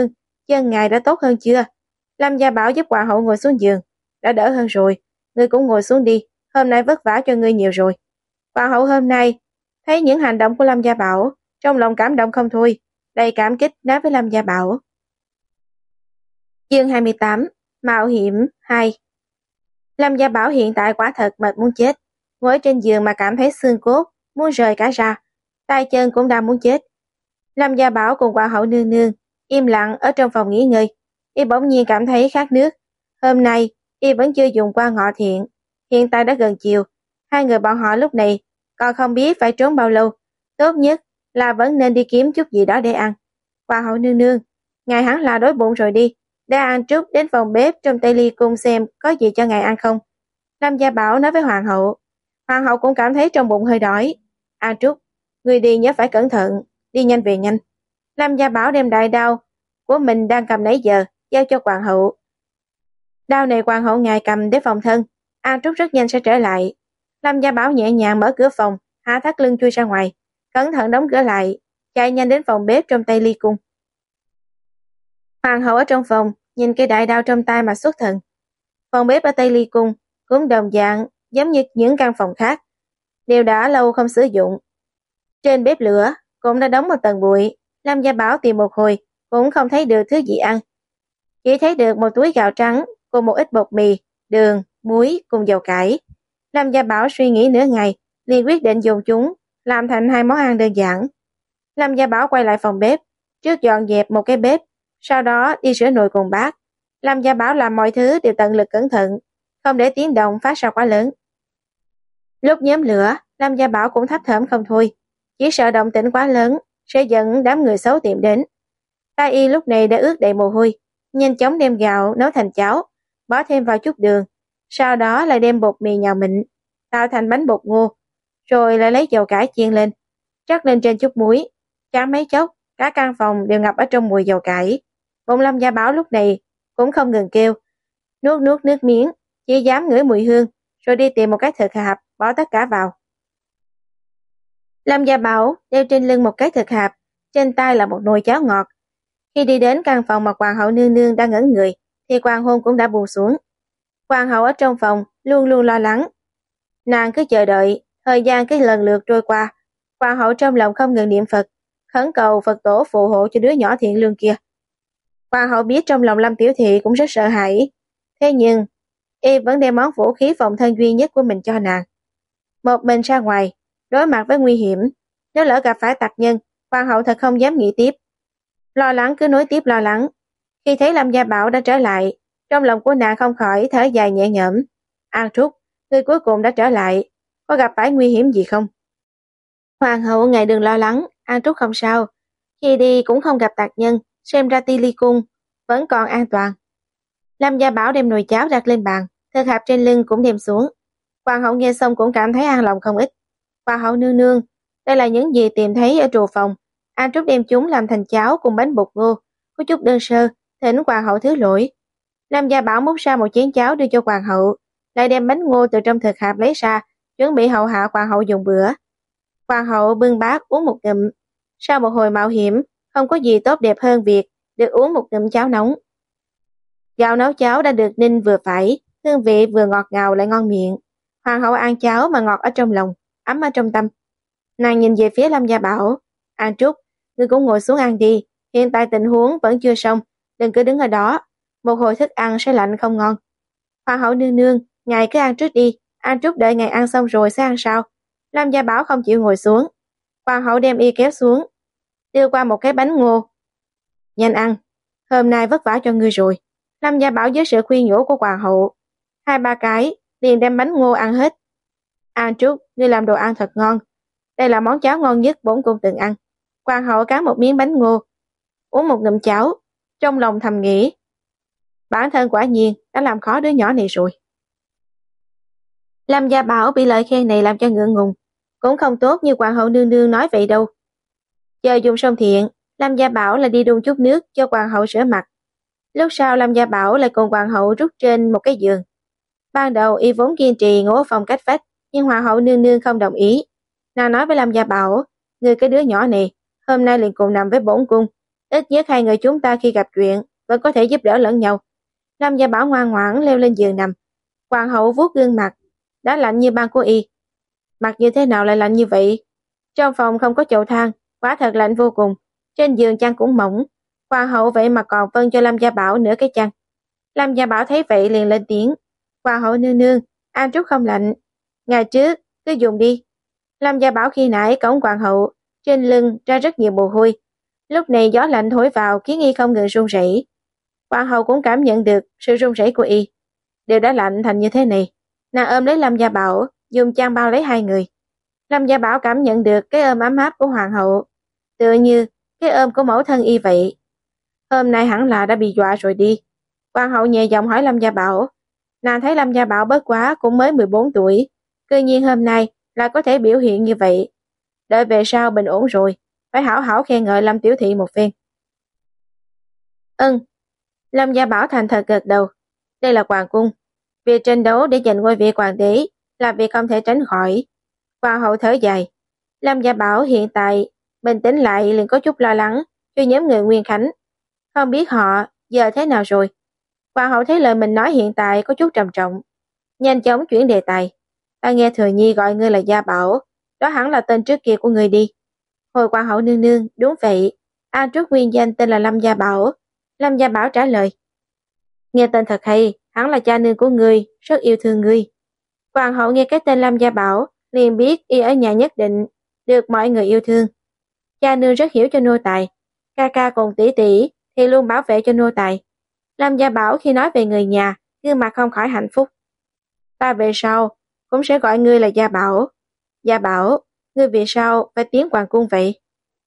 S1: chân ngài đã tốt hơn chưa? Lâm Gia Bảo giúp hoàng hậu ngồi xuống giường. Đã đỡ hơn rồi, ngươi cũng ngồi xuống đi, hôm nay vất vả cho ngươi nhiều rồi. Hoàng hậu hôm nay thấy những hành động của Lâm Gia Bảo, trong lòng cảm động không thôi, đầy cảm kích nói với Lâm Gia Bảo. Chương hai mươi tám, Mạo hiểm hai. Lâm Gia Bảo hiện tại quả thật mệt muốn chết, ngồi trên giường mà cảm thấy xương cốt muốn rời cả ra, tay chân cũng đang muốn chết. Lâm Gia Bảo cùng hoàng hậu nương nương im lặng ở trong phòng nghỉ ngơi. Y bỗng nhiên cảm thấy khát nước. Hôm nay y vẫn chưa dùng qua ngọ thiện, hiện tại đã gần chiều, hai người bọn họ lúc này còn không biết phải trốn bao lâu, tốt nhất là vẫn nên đi kiếm chút gì đó để ăn. Hoàng hậu nương nương, ngài hẳn là đói bụng rồi đi, để ăn chút đến phòng bếp trong Tây Ly cung xem có gì cho ngài ăn không. Lâm Gia Bảo nói với hoàng hậu. Hoàng hậu cũng cảm thấy trong bụng hơi đói. An Trúc, người đi nhớ phải cẩn thận, đi nhanh về nhanh. Lâm Gia Bảo đem đại đao của mình đang cầm nãy giờ giao cho hoàng hậu. Đao này hoàng hậu ngài cầm để phòng thân, An Trúc rất nhanh sẽ trở lại. Lâm Gia Bảo nhẹ nhàng mở cửa phòng, hạ thắt lưng chui ra ngoài, cẩn thận đóng cửa lại, chạy nhanh đến phòng bếp trong Tây Ly cung. Hoàng hậu ở trong phòng nhìn cây đại đao trong tay mà xuất thần. Phòng bếp ở Tây Ly cung cũng đồng dạng giống như những căn phòng khác, đều đã lâu không sử dụng. Trên bếp lửa cũng đã đóng một tầng bụi. Lâm Gia Bảo tìm một hồi cũng không thấy được thứ gì ăn, chỉ thấy được một túi gạo trắng cùng một ít bột mì, đường, muối cùng dầu cải. Lâm Gia Bảo suy nghĩ nửa ngày, liền quyết định dùng chúng làm thành hai món ăn đơn giản. Lâm Gia Bảo quay lại phòng bếp, trước dọn dẹp một cái bếp, sau đó đi rửa nồi cùng bát. Lâm Gia Bảo làm mọi thứ đều tận lực cẩn thận, không để tiếng động phát ra quá lớn. Lúc nhóm lửa, Lâm Gia Bảo cũng thấp thỏm không thôi, chỉ sợ động tĩnh quá lớn sẽ dẫn đám người xấu tìm đến. Tai y lúc này đã ướt đầy mồ hôi, nhanh chóng đem gạo nấu thành cháo, bỏ thêm vào chút đường, sau đó lại đem bột mì nhào mịn, tạo thành bánh bột ngô, rồi lại lấy dầu cải chiên lên, rắc lên trên chút muối. Chẳng mấy chốc, cả căn phòng đều ngập ở trong mùi dầu cải. Bụng Lâm Gia Bảo lúc này cũng không ngừng kêu, nuốt nuốt nước miếng, chỉ dám ngửi mùi hương, rồi đi tìm một cái thực hạp, bỏ tất cả vào. Lâm Gia Bảo đeo trên lưng một cái thực hạp, trên tay là một nồi cháo ngọt. Khi đi đến căn phòng mà hoàng hậu nương nương đang ngẩn người, thì hoàng hôn cũng đã buông xuống. Hoàng hậu ở trong phòng luôn luôn lo lắng. Nàng cứ chờ đợi, thời gian cứ lần lượt trôi qua. Hoàng hậu trong lòng không ngừng niệm Phật, khẩn cầu Phật tổ phù hộ cho đứa nhỏ thiện lương kia. Hoàng hậu biết trong lòng Lâm Tiểu Thị cũng rất sợ hãi, thế nhưng y vẫn đem món vũ khí phòng thân duy nhất của mình cho nàng. Một mình ra ngoài, đối mặt với nguy hiểm, nếu lỡ gặp phải tặc nhân, hoàng hậu thật không dám nghĩ tiếp. Lo lắng cứ nối tiếp lo lắng. Khi thấy Lâm Gia Bảo đã trở lại, trong lòng của nàng không khỏi thở dài nhẹ nhõm. An Trúc, ngươi cuối cùng đã trở lại, có gặp phải nguy hiểm gì không? Hoàng hậu ngài đừng lo lắng, An Trúc không sao. Khi đi cũng không gặp tặc nhân, xem ra Ti Ly cung vẫn còn an toàn. Lâm Gia Bảo đem nồi cháo đặt lên bàn, thực hạp trên lưng cũng đem xuống. Hoàng hậu nghe xong cũng cảm thấy an lòng không ít. Hoàng hậu nương nương, đây là những gì tìm thấy ở trù phòng. An Trúc đem chúng làm thành cháo cùng bánh bột ngô, có chút đơn sơ, thỉnh hoàng hậu thứ lỗi. Lâm Gia Bảo múc ra một chén cháo đưa cho hoàng hậu, lại đem bánh ngô từ trong thực hạp lấy ra, chuẩn bị hậu hạ hoàng hậu dùng bữa. Hoàng hậu bưng bát uống một ngụm. Sau một hồi mạo hiểm, không có gì tốt đẹp hơn việc được uống một ngụm cháo nóng. Gạo nấu cháo đã được ninh vừa phải, hương vị vừa ngọt ngào lại ngon miệng. Hoàng hậu ăn cháo mà ngọt ở trong lòng, ấm ở trong tâm. Nàng nhìn về phía Lâm Gia Bảo. An Trúc, ngươi cũng ngồi xuống ăn đi, hiện tại tình huống vẫn chưa xong, đừng cứ đứng ở đó, một hồi thức ăn sẽ lạnh không ngon. Hoàng hậu nương nương, ngài cứ ăn trước đi, An Trúc đợi ngài ăn xong rồi sẽ ăn sau. Lâm Gia Bảo không chịu ngồi xuống. Hoàng hậu đem y kéo xuống, đưa qua một cái bánh ngô. Nhanh ăn, hôm nay vất vả cho ngươi rồi. Lâm Gia Bảo dưới sự khuyên nhủ của hoàng hậu, hai ba cái liền đem bánh ngô ăn hết. An Trúc, ngươi làm đồ ăn thật ngon, đây là món cháo ngon nhất bổn cung từng ăn. Hoàng hậu cắn một miếng bánh ngô, uống một ngụm cháo, trong lòng thầm nghĩ, bản thân quả nhiên đã làm khó đứa nhỏ này rồi. Lâm Gia Bảo bị lời khen này làm cho ngượng ngùng, cũng không tốt như hoàng hậu nương nương nói vậy đâu. Chờ dùng xong thiện, Lâm Gia Bảo là đi đun chút nước cho hoàng hậu rửa mặt. Lúc sau Lâm Gia Bảo lại cùng hoàng hậu rút trên một cái giường. Ban đầu y vốn kiên trì ngủ ở phòng cách vách, nhưng hoàng hậu nương nương không đồng ý. Nàng nói với Lâm Gia Bảo, người cái đứa nhỏ này, hôm nay liền cùng nằm với bổn cung, ít nhất hai người chúng ta khi gặp chuyện vẫn có thể giúp đỡ lẫn nhau. Lâm Gia Bảo ngoan ngoãn leo lên giường nằm. Hoàng hậu vuốt gương mặt, đã lạnh như băng của y. Mặt như thế nào lại lạnh như vậy? Trong phòng không có chậu than, quả thật lạnh vô cùng. Trên giường chăn cũng mỏng. Hoàng hậu vậy mà còn phân cho Lâm Gia Bảo nửa cái chăn. Lâm Gia Bảo thấy vậy liền lên tiếng. Hoàng hậu nương nương, An Trúc không lạnh. Ngày trước, cứ dùng đi. Lâm Gia Bảo khi nãy cổng hoàng hậu, trên lưng ra rất nhiều mồ hôi. Lúc này gió lạnh thổi vào khiến y không ngừng run rẩy. Hoàng hậu cũng cảm nhận được sự run rẩy của y. Đều đã lạnh thành như thế này. Nàng ôm lấy Lâm Gia Bảo, dùng chăn bao lấy hai người. Lâm Gia Bảo cảm nhận được cái ôm ấm áp của hoàng hậu, tựa như cái ôm của mẫu thân y vậy. Hôm nay hẳn là đã bị dọa rồi đi. Hoàng hậu nhẹ giọng hỏi Lâm Gia Bảo. Nàng thấy Lâm Gia Bảo bất quá cũng mới mười bốn tuổi, tự nhiên hôm nay là có thể biểu hiện như vậy. Đợi về sau bình ổn rồi, phải hảo hảo khen ngợi Lâm tiểu thị một phen. Ừm. Lâm Gia Bảo thành thật gật đầu. Đây là hoàng cung, việc tranh đấu để giành ngôi vị hoàng đế là việc không thể tránh khỏi. Hoàng hậu thở dài. Lâm Gia Bảo hiện tại bình tĩnh lại liền có chút lo lắng cho nhóm người Nguyên Khánh. Không biết họ giờ thế nào rồi. Hoàng hậu thấy lời mình nói hiện tại có chút trầm trọng, nhanh chóng chuyển đề tài. Ta nghe Thừa Nhi gọi ngươi là Gia Bảo, đó hẳn là tên trước kia của ngươi đi. Hồi hoàng hậu nương nương, đúng vậy, An Trúc nguyên danh tên là Lâm Gia Bảo. Lâm Gia Bảo trả lời. Nghe tên thật hay, hẳn là cha nương của ngươi, rất yêu thương ngươi. Hoàng hậu nghe cái tên Lâm Gia Bảo, liền biết y ở nhà nhất định được mọi người yêu thương. Cha nương rất hiểu cho nô tài, ca ca cùng tỷ tỷ thì luôn bảo vệ cho nô tài. Lâm Gia Bảo khi nói về người nhà, gương mặt không khỏi hạnh phúc. Ta về sau cũng sẽ gọi ngươi là Gia Bảo. Gia Bảo, ngươi về sau phải tiến hoàng cung vậy.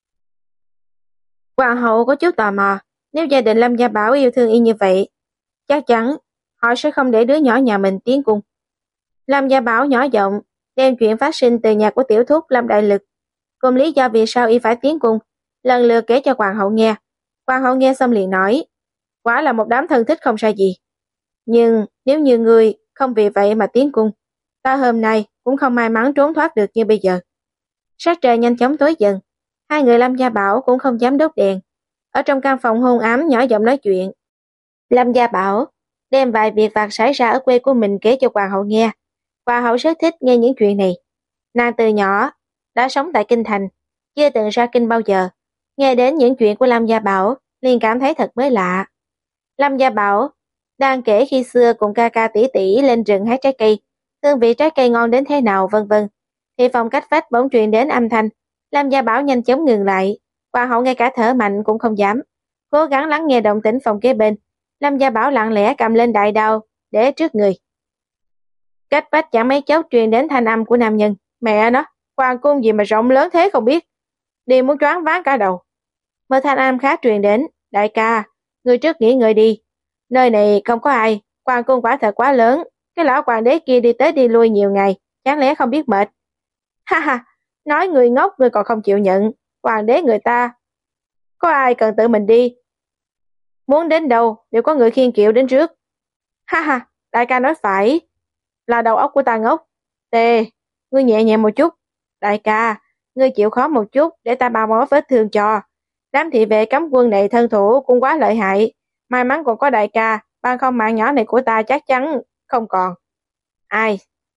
S1: Hoàng hậu có chút tò mò, nếu gia đình Lâm Gia Bảo yêu thương y như vậy, chắc chắn họ sẽ không để đứa nhỏ nhà mình tiến cung. Lâm Gia Bảo nhỏ giọng đem chuyện phát sinh từ nhà của tiểu thúc Lâm Đại Lực cùng lý do vì sao y phải tiến cung lần lượt kể cho hoàng hậu nghe. Hoàng hậu nghe xong liền nói, quả là một đám thân thích không sai gì. Nhưng nếu như người không vì vậy mà tiến cung, ta hôm nay cũng không may mắn trốn thoát được như bây giờ. Sát trời nhanh chóng tối dần, hai người Lâm Gia Bảo cũng không dám đốt đèn, ở trong căn phòng hôn ám nhỏ giọng nói chuyện. Lâm Gia Bảo đem vài việc vặt xảy ra ở quê của mình kể cho hoàng hậu nghe. Hoàng hậu rất thích nghe những chuyện này. Nàng từ nhỏ đã sống tại kinh thành, chưa từng ra kinh bao giờ, nghe đến những chuyện của Lâm Gia Bảo liền cảm thấy thật mới lạ. Lâm Gia Bảo đang kể khi xưa cùng ca ca tỷ tỷ lên rừng hái trái cây, hương vị trái cây ngon đến thế nào vân vân, thì phòng cách vách bỗng truyền đến âm thanh. Lâm Gia Bảo nhanh chóng ngừng lại, hoàng hậu ngay cả thở mạnh cũng không dám, cố gắng lắng nghe động tĩnh phòng kế bên. Lâm Gia Bảo lặng lẽ cầm lên đại đao để trước người. Cách vách chẳng mấy chốc truyền đến thanh âm của nam nhân. Mẹ nó, hoàng cung gì mà rộng lớn thế không biết, đi muốn choáng váng cả đầu. Một thanh âm khác truyền đến. Đại ca, người trước nghỉ ngơi đi, nơi này không có ai, hoàng cung quả thật quá lớn, cái lão hoàng đế kia đi tới đi lui nhiều ngày, chẳng lẽ không biết mệt. Ha ha, nói người ngốc người còn không chịu nhận, hoàng đế người ta có ai cần tự mình đi, muốn đến đâu đều có người khiêng kiệu đến trước. Ha ha, đại ca nói phải, là đầu óc của ta ngốc. Tê, ngươi nhẹ nhàng một chút. Đại ca, ngươi chịu khó một chút để ta bào bó vết thương cho. Đám thị vệ cấm quân này thân thủ cũng quá lợi hại, may mắn còn có đại ca, bằng không mạng nhỏ này của ta chắc chắn không còn. Ai?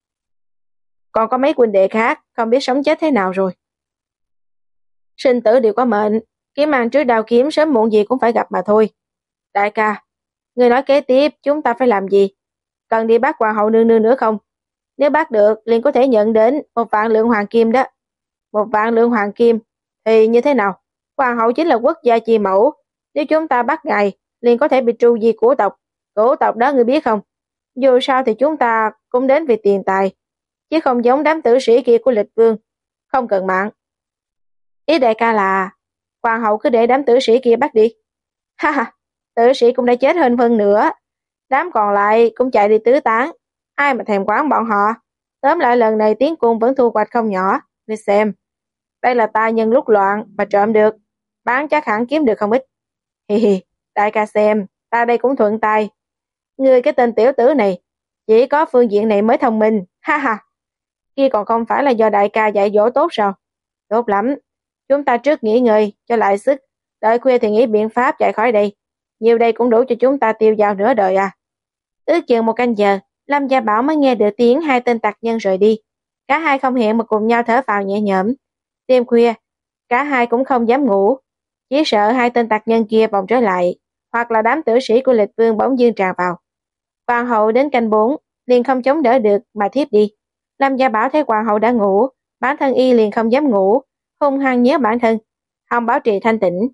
S1: Còn có mấy huynh đệ khác, không biết sống chết thế nào rồi. Sinh tử đều có mệnh, kiếm ăn trước đao kiếm sớm muộn gì cũng phải gặp mà thôi. Đại ca, ngươi nói kế tiếp chúng ta phải làm gì? Cần đi bắt hoàng hậu nương nương nữa không? Nếu bắt được liền có thể nhận đến một vạn lượng hoàng kim đó. Một vạn lượng hoàng kim thì như thế nào? Hoàng hậu chính là quốc gia chi mẫu, nếu chúng ta bắt ngài liền có thể bị tru diệt cổ tộc. Cổ tộc đó ngươi biết không? Dù sao thì chúng ta cũng đến vì tiền tài, chứ không giống đám tử sĩ kia của Lịch Vương, không cần mạng. Ý đại ca là hoàng hậu cứ để đám tử sĩ kia bắt đi. Ha ha, tử sĩ cũng đã chết hơn phân nữa, đám còn lại cũng chạy đi tứ tán, ai mà thèm quán bọn họ. Tóm lại lần này tiến cung vẫn thu hoạch không nhỏ. Ngươi xem, đây là ta nhân lúc loạn mà trộm được, bán chắc hẳn kiếm được không ít. Hi hi, đại ca xem, ta đây cũng thuận tay. Ngươi cái tên tiểu tử này, chỉ có phương diện này mới thông minh, ha ha. Kia còn không phải là do đại ca dạy dỗ tốt sao? Tốt lắm, chúng ta trước nghỉ ngơi cho lại sức, đợi khuya thì nghĩ biện pháp chạy khỏi đây. nhiều đây cũng đủ cho chúng ta tiêu dao nửa đời à. Ước chừng một canh giờ, Lâm Gia Bảo mới nghe được tiếng hai tên tặc nhân rời đi. Cả hai không hẹn mà cùng nhau thở phào nhẹ nhõm. Đêm khuya, cả hai cũng không dám ngủ, chỉ sợ hai tên tặc nhân kia vòng trở lại, hoặc là đám tử sĩ của Lịch Vương bỗng dưng tràn vào. Hoàng hậu đến canh bốn, liền không chống đỡ được mà thiếp đi. Lâm Gia Bảo thấy hoàng hậu đã ngủ, bản thân y liền không dám ngủ, hung hăng nhớ bản thân, hòng bảo trì thanh tĩnh.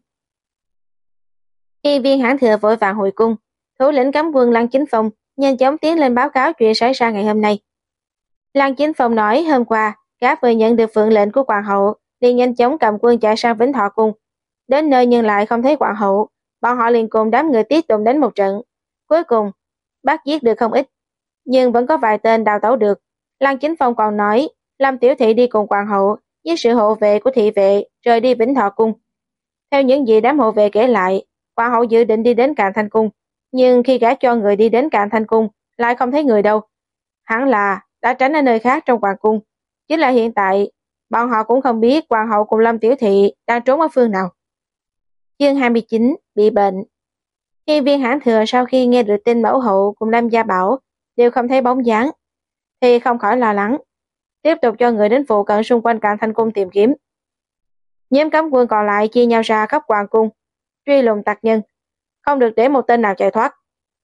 S1: Khi viên hãn thừa vội vàng hồi cung, thủ lĩnh cấm quân Lăng Chính Phong nhanh chóng tiến lên báo cáo chuyện xảy ra ngày hôm nay. Lăng Chính Phong nói hôm qua, gã vừa nhận được phượng lệnh của hoàng hậu, liền nhanh chóng cầm quân chạy sang Vĩnh Thọ cung. Đến nơi nhưng lại không thấy hoàng hậu, bọn họ liền cùng đám người Tiết Tùng đánh một trận. Cuối cùng, bắt giết được không ít, nhưng vẫn có vài tên đào tẩu được. Lăng Chính Phong còn nói, Lâm Tiểu Thị đi cùng hoàng hậu, với sự hộ vệ của thị vệ, rời đi Vĩnh Thọ cung. Theo những gì đám hộ vệ kể lại, hoàng hậu dự định đi đến Càn Thanh cung, nhưng khi gã cho người đi đến Càn Thanh cung, lại không thấy người đâu. Hẳn là đã tránh ở nơi khác trong hoàng cung. Chính là hiện tại, bọn họ cũng không biết hoàng hậu cùng Lâm Tiểu Thị đang trốn ở phương nào. Chương hai mươi chín, bị bệnh. Khi viên hãn thừa sau khi nghe được tin mẫu hậu cùng Lâm Gia Bảo đều không thấy bóng dáng, thì không khỏi lo lắng, tiếp tục cho người đến phụ cận xung quanh Càn Thanh cung tìm kiếm. Nhóm cấm quân còn lại chia nhau ra khắp hoàng cung, truy lùng tặc nhân, không được để một tên nào chạy thoát.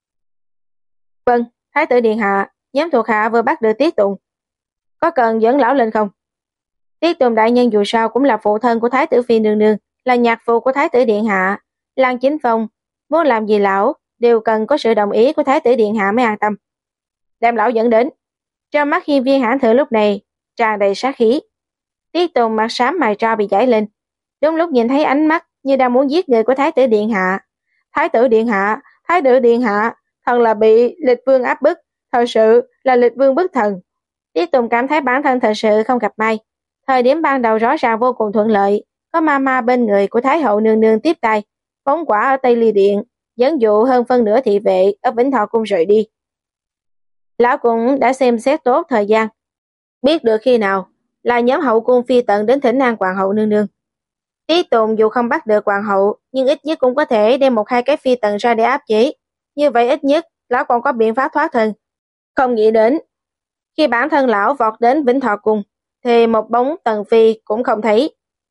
S1: Vâng, Thái tử điện hạ, nhóm thuộc hạ vừa bắt được Tiết Tùng, có cần dẫn lão lên không? Tiết Tùng đại nhân dù sao cũng là phụ thân của Thái tử phi nương nương, là nhạc phụ của Thái tử điện hạ. Lăng Chính Phong muốn làm gì lão đều cần có sự đồng ý của Thái tử điện hạ mới an tâm. Đem lão dẫn đến. Trong mắt hiên viên hãn thừa lúc này tràn đầy sát khí. Tiết Tùng mặt xám mày tro bị chảy lên, đúng lúc nhìn thấy ánh mắt như đang muốn giết người của Thái tử điện hạ. Thái tử điện hạ, Thái tử điện hạ, thần là bị Lịch Vương áp bức, thật sự là Lịch Vương bức thần. Tiết Tùng cảm thấy bản thân thật sự không gặp may. Thời điểm ban đầu rõ ràng vô cùng thuận lợi, có ma ma bên người của Thái hậu nương nương tiếp tay, phóng quả ở Tây Ly Điện, dẫn dụ hơn phân nửa thị vệ ở Vĩnh Thọ cung rời đi. Lão cũng đã xem xét tốt thời gian, biết được khi nào là nhóm hậu cung phi tận đến thỉnh an hoàng hậu nương nương. Tiết Tùng dù không bắt được hoàng hậu, nhưng ít nhất cũng có thể đem một hai cái phi tần ra để áp chế. Như vậy ít nhất lão còn có biện pháp thoát thân. Không nghĩ đến, khi bản thân lão vọt đến Vĩnh Thọ cung, thì một bóng tần phi cũng không thấy.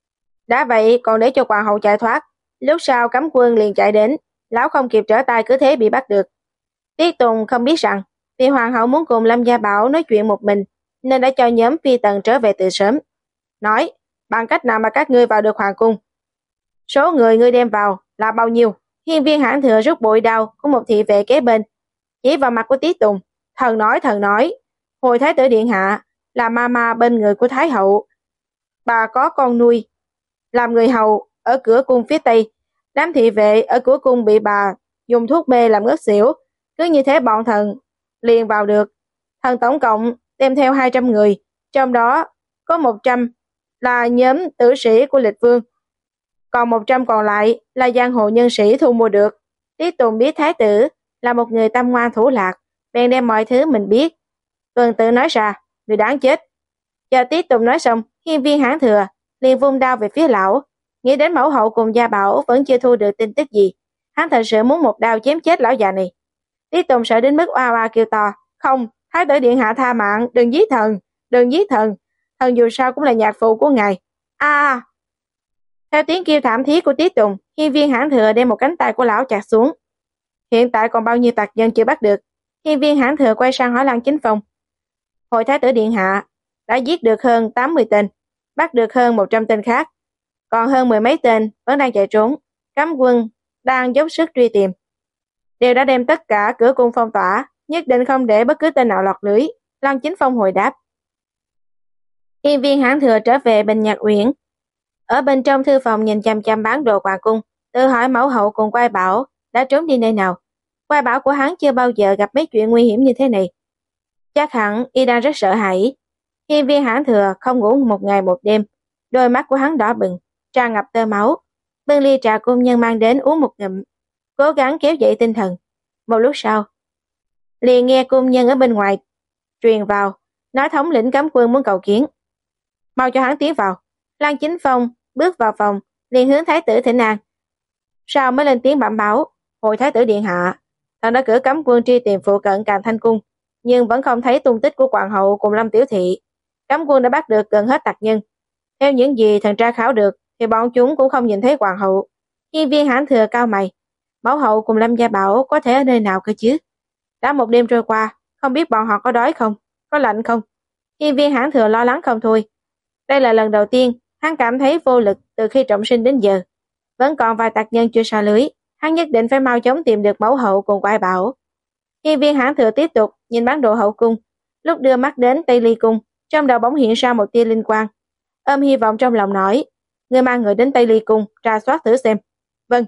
S1: Đã vậy còn để cho hoàng hậu chạy thoát, lúc sau cấm quân liền chạy đến, lão không kịp trở tay cứ thế bị bắt được. Tiết Tùng không biết rằng, vì hoàng hậu muốn cùng Lâm Gia Bảo nói chuyện một mình, nên đã cho nhóm phi tần trở về từ sớm. Nói, bằng cách nào mà các ngươi vào được hoàng cung? Số người ngươi đem vào là bao nhiêu? Hiên viên hãn thừa rút bội đao của một thị vệ kế bên, chỉ vào mặt của Tiết Tùng. Thần nói, thần nói, hồi Thái tử điện hạ là ma ma bên người của Thái hậu. Bà có con nuôi, làm người hầu ở cửa cung phía tây. Đám thị vệ ở cửa cung bị bà dùng thuốc mê làm ngất xỉu. Cứ như thế bọn thần liền vào được. Thần tổng cộng đem theo hai trăm người, trong đó có một trăm là nhóm tử sĩ của Lịch Vương, còn một trăm còn lại là giang hồ nhân sĩ thu mua được. Tiết Tùng biết Thái tử là một người tâm ngoan thủ lạc, bèn đem mọi thứ mình biết tuần tự nói ra. Người đáng chết. Chờ Tiết Tùng nói xong, hiên viên hãn thừa liền vung đao về phía lão. Nghĩ đến mẫu hậu cùng Gia Bảo vẫn chưa thu được tin tức gì, hắn thật sự muốn một đao chém chết lão già này. Tiết Tùng sợ đến mức oa oa kêu to, không, Thái tử điện hạ tha mạng, đừng giết thần, đừng giết thần, thần dù sao cũng là nhạc phụ của ngài. A! Theo tiếng kêu thảm thiết của Tiết Tùng, hiên viên hãn thừa đem một cánh tay của lão chặt xuống. Hiện tại còn bao nhiêu tặc nhân chưa bắt được? Hiên viên hãn thừa quay sang hỏi Lăng Chính Phong. Hồi Thái tử điện hạ đã giết được hơn tám mươi tên, bắt được hơn một trăm tên khác, còn hơn mười mấy tên vẫn đang chạy trốn. Cấm quân đang dốc sức truy tìm, đều đã đem tất cả cửa cung phong tỏa, nhất định không để bất cứ tên nào lọt lưới. Lăng Chính Phong hồi đáp. Hiên viên hãn thừa trở về Bình Nhạc Uyển, ở bên trong thư phòng nhìn chăm chăm bán đồ hoàng cung, tự hỏi mẫu hậu cùng Quai Bảo đã trốn đi nơi nào. Quai Bảo của hắn chưa bao giờ gặp mấy chuyện nguy hiểm như thế này, chắc hẳn y đang rất sợ hãi. Hiên viên hãn thừa không ngủ một ngày một đêm, đôi mắt của hắn đỏ bừng, tràn ngập tơ máu. Bưng ly trà cung nhân mang đến uống một ngụm, cố gắng kéo dậy tinh thần. Một lúc sau, liền nghe cung nhân ở bên ngoài truyền vào, nói thống lĩnh cấm quân muốn cầu kiến. Mau cho hắn tiến vào. Lăng Chính Phong bước vào phòng, liền hướng thái tử thỉnh an, sau mới lên tiếng bẩm báo. Hồi thái tử điện hạ, thần đã cử cấm quân truy tìm phụ cận Càn Thanh cung, nhưng vẫn không thấy tung tích của hoàng hậu cùng Lâm Tiểu Thị. Cấm quân đã bắt được gần hết tặc nhân. Theo những gì thần tra khảo được, thì bọn chúng cũng không nhìn thấy hoàng hậu. Hiên viên Hãn Thừa cao mày, mẫu hậu cùng Lâm Gia Bảo có thể ở nơi nào cơ chứ? Đã một đêm trôi qua, không biết bọn họ có đói không, có lạnh không? Hiên viên Hãn Thừa lo lắng không thôi. Đây là lần đầu tiên hắn cảm thấy vô lực từ khi trọng sinh đến giờ. Vẫn còn vài tặc nhân chưa xa lưới, hắn nhất định phải mau chóng tìm được mẫu hậu cùng Quai Bảo. Hiên viên Hãn Thừa tiếp tục nhìn bản đồ hậu cung, lúc đưa mắt đến Tây Ly cung, trong đầu bỗng hiện ra một tia linh quang. Ôm hy vọng trong lòng nói, ngươi mang người đến Tây Ly cung tra soát thử xem. Vâng.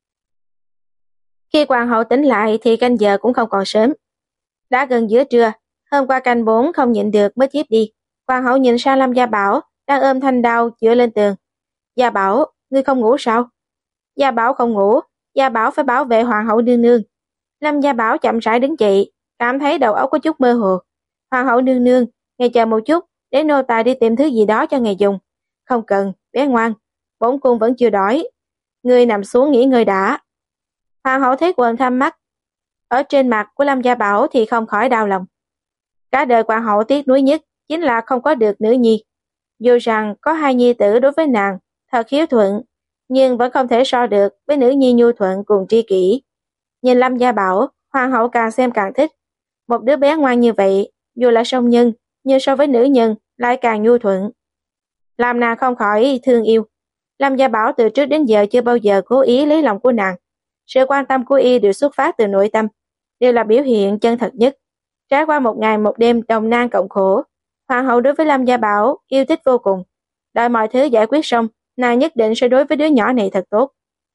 S1: Khi hoàng hậu tỉnh lại thì canh giờ cũng không còn sớm. Đã gần giữa trưa, hôm qua canh bốn không nhịn được mới thiếp đi. Hoàng hậu nhìn sang Lâm Gia Bảo đang ôm thanh đao dựa lên tường. Gia Bảo, ngươi không ngủ sao? Gia Bảo không ngủ, Gia Bảo phải bảo vệ hoàng hậu nương nương. Lâm Gia Bảo chậm rãi đứng dậy, cảm thấy đầu óc có chút mơ hồ. Hoàng hậu nương nương, ngài chờ một chút, để nô tài đi tìm thứ gì đó cho ngài dùng. Không cần, bé ngoan, bổn cung vẫn chưa đói. Ngươi nằm xuống nghỉ ngơi đã. Hoàng hậu thấy quần thâm mắt ở trên mặt của Lâm Gia Bảo thì không khỏi đau lòng. Cả đời hoàng hậu tiếc nuối nhất chính là không có được nữ nhi. Dù rằng có hai nhi tử đối với nàng thật hiếu thuận, nhưng vẫn không thể so được với nữ nhi nhu thuận cùng tri kỷ. Nhìn Lâm Gia Bảo, hoàng hậu càng xem càng thích. Một đứa bé ngoan như vậy, dù là song nhân, nhưng so với nữ nhân lại càng nhu thuận, làm nàng không khỏi thương yêu. Lâm Gia Bảo từ trước đến giờ chưa bao giờ cố ý lấy lòng của nàng. Sự quan tâm của y đều xuất phát từ nội tâm, đều là biểu hiện chân thật nhất. Trải qua một ngày một đêm đồng nan cộng khổ, hoàng hậu đối với Lâm Gia Bảo yêu thích vô cùng. Đợi mọi thứ giải quyết xong, nàng nhất định sẽ đối với đứa nhỏ này thật tốt.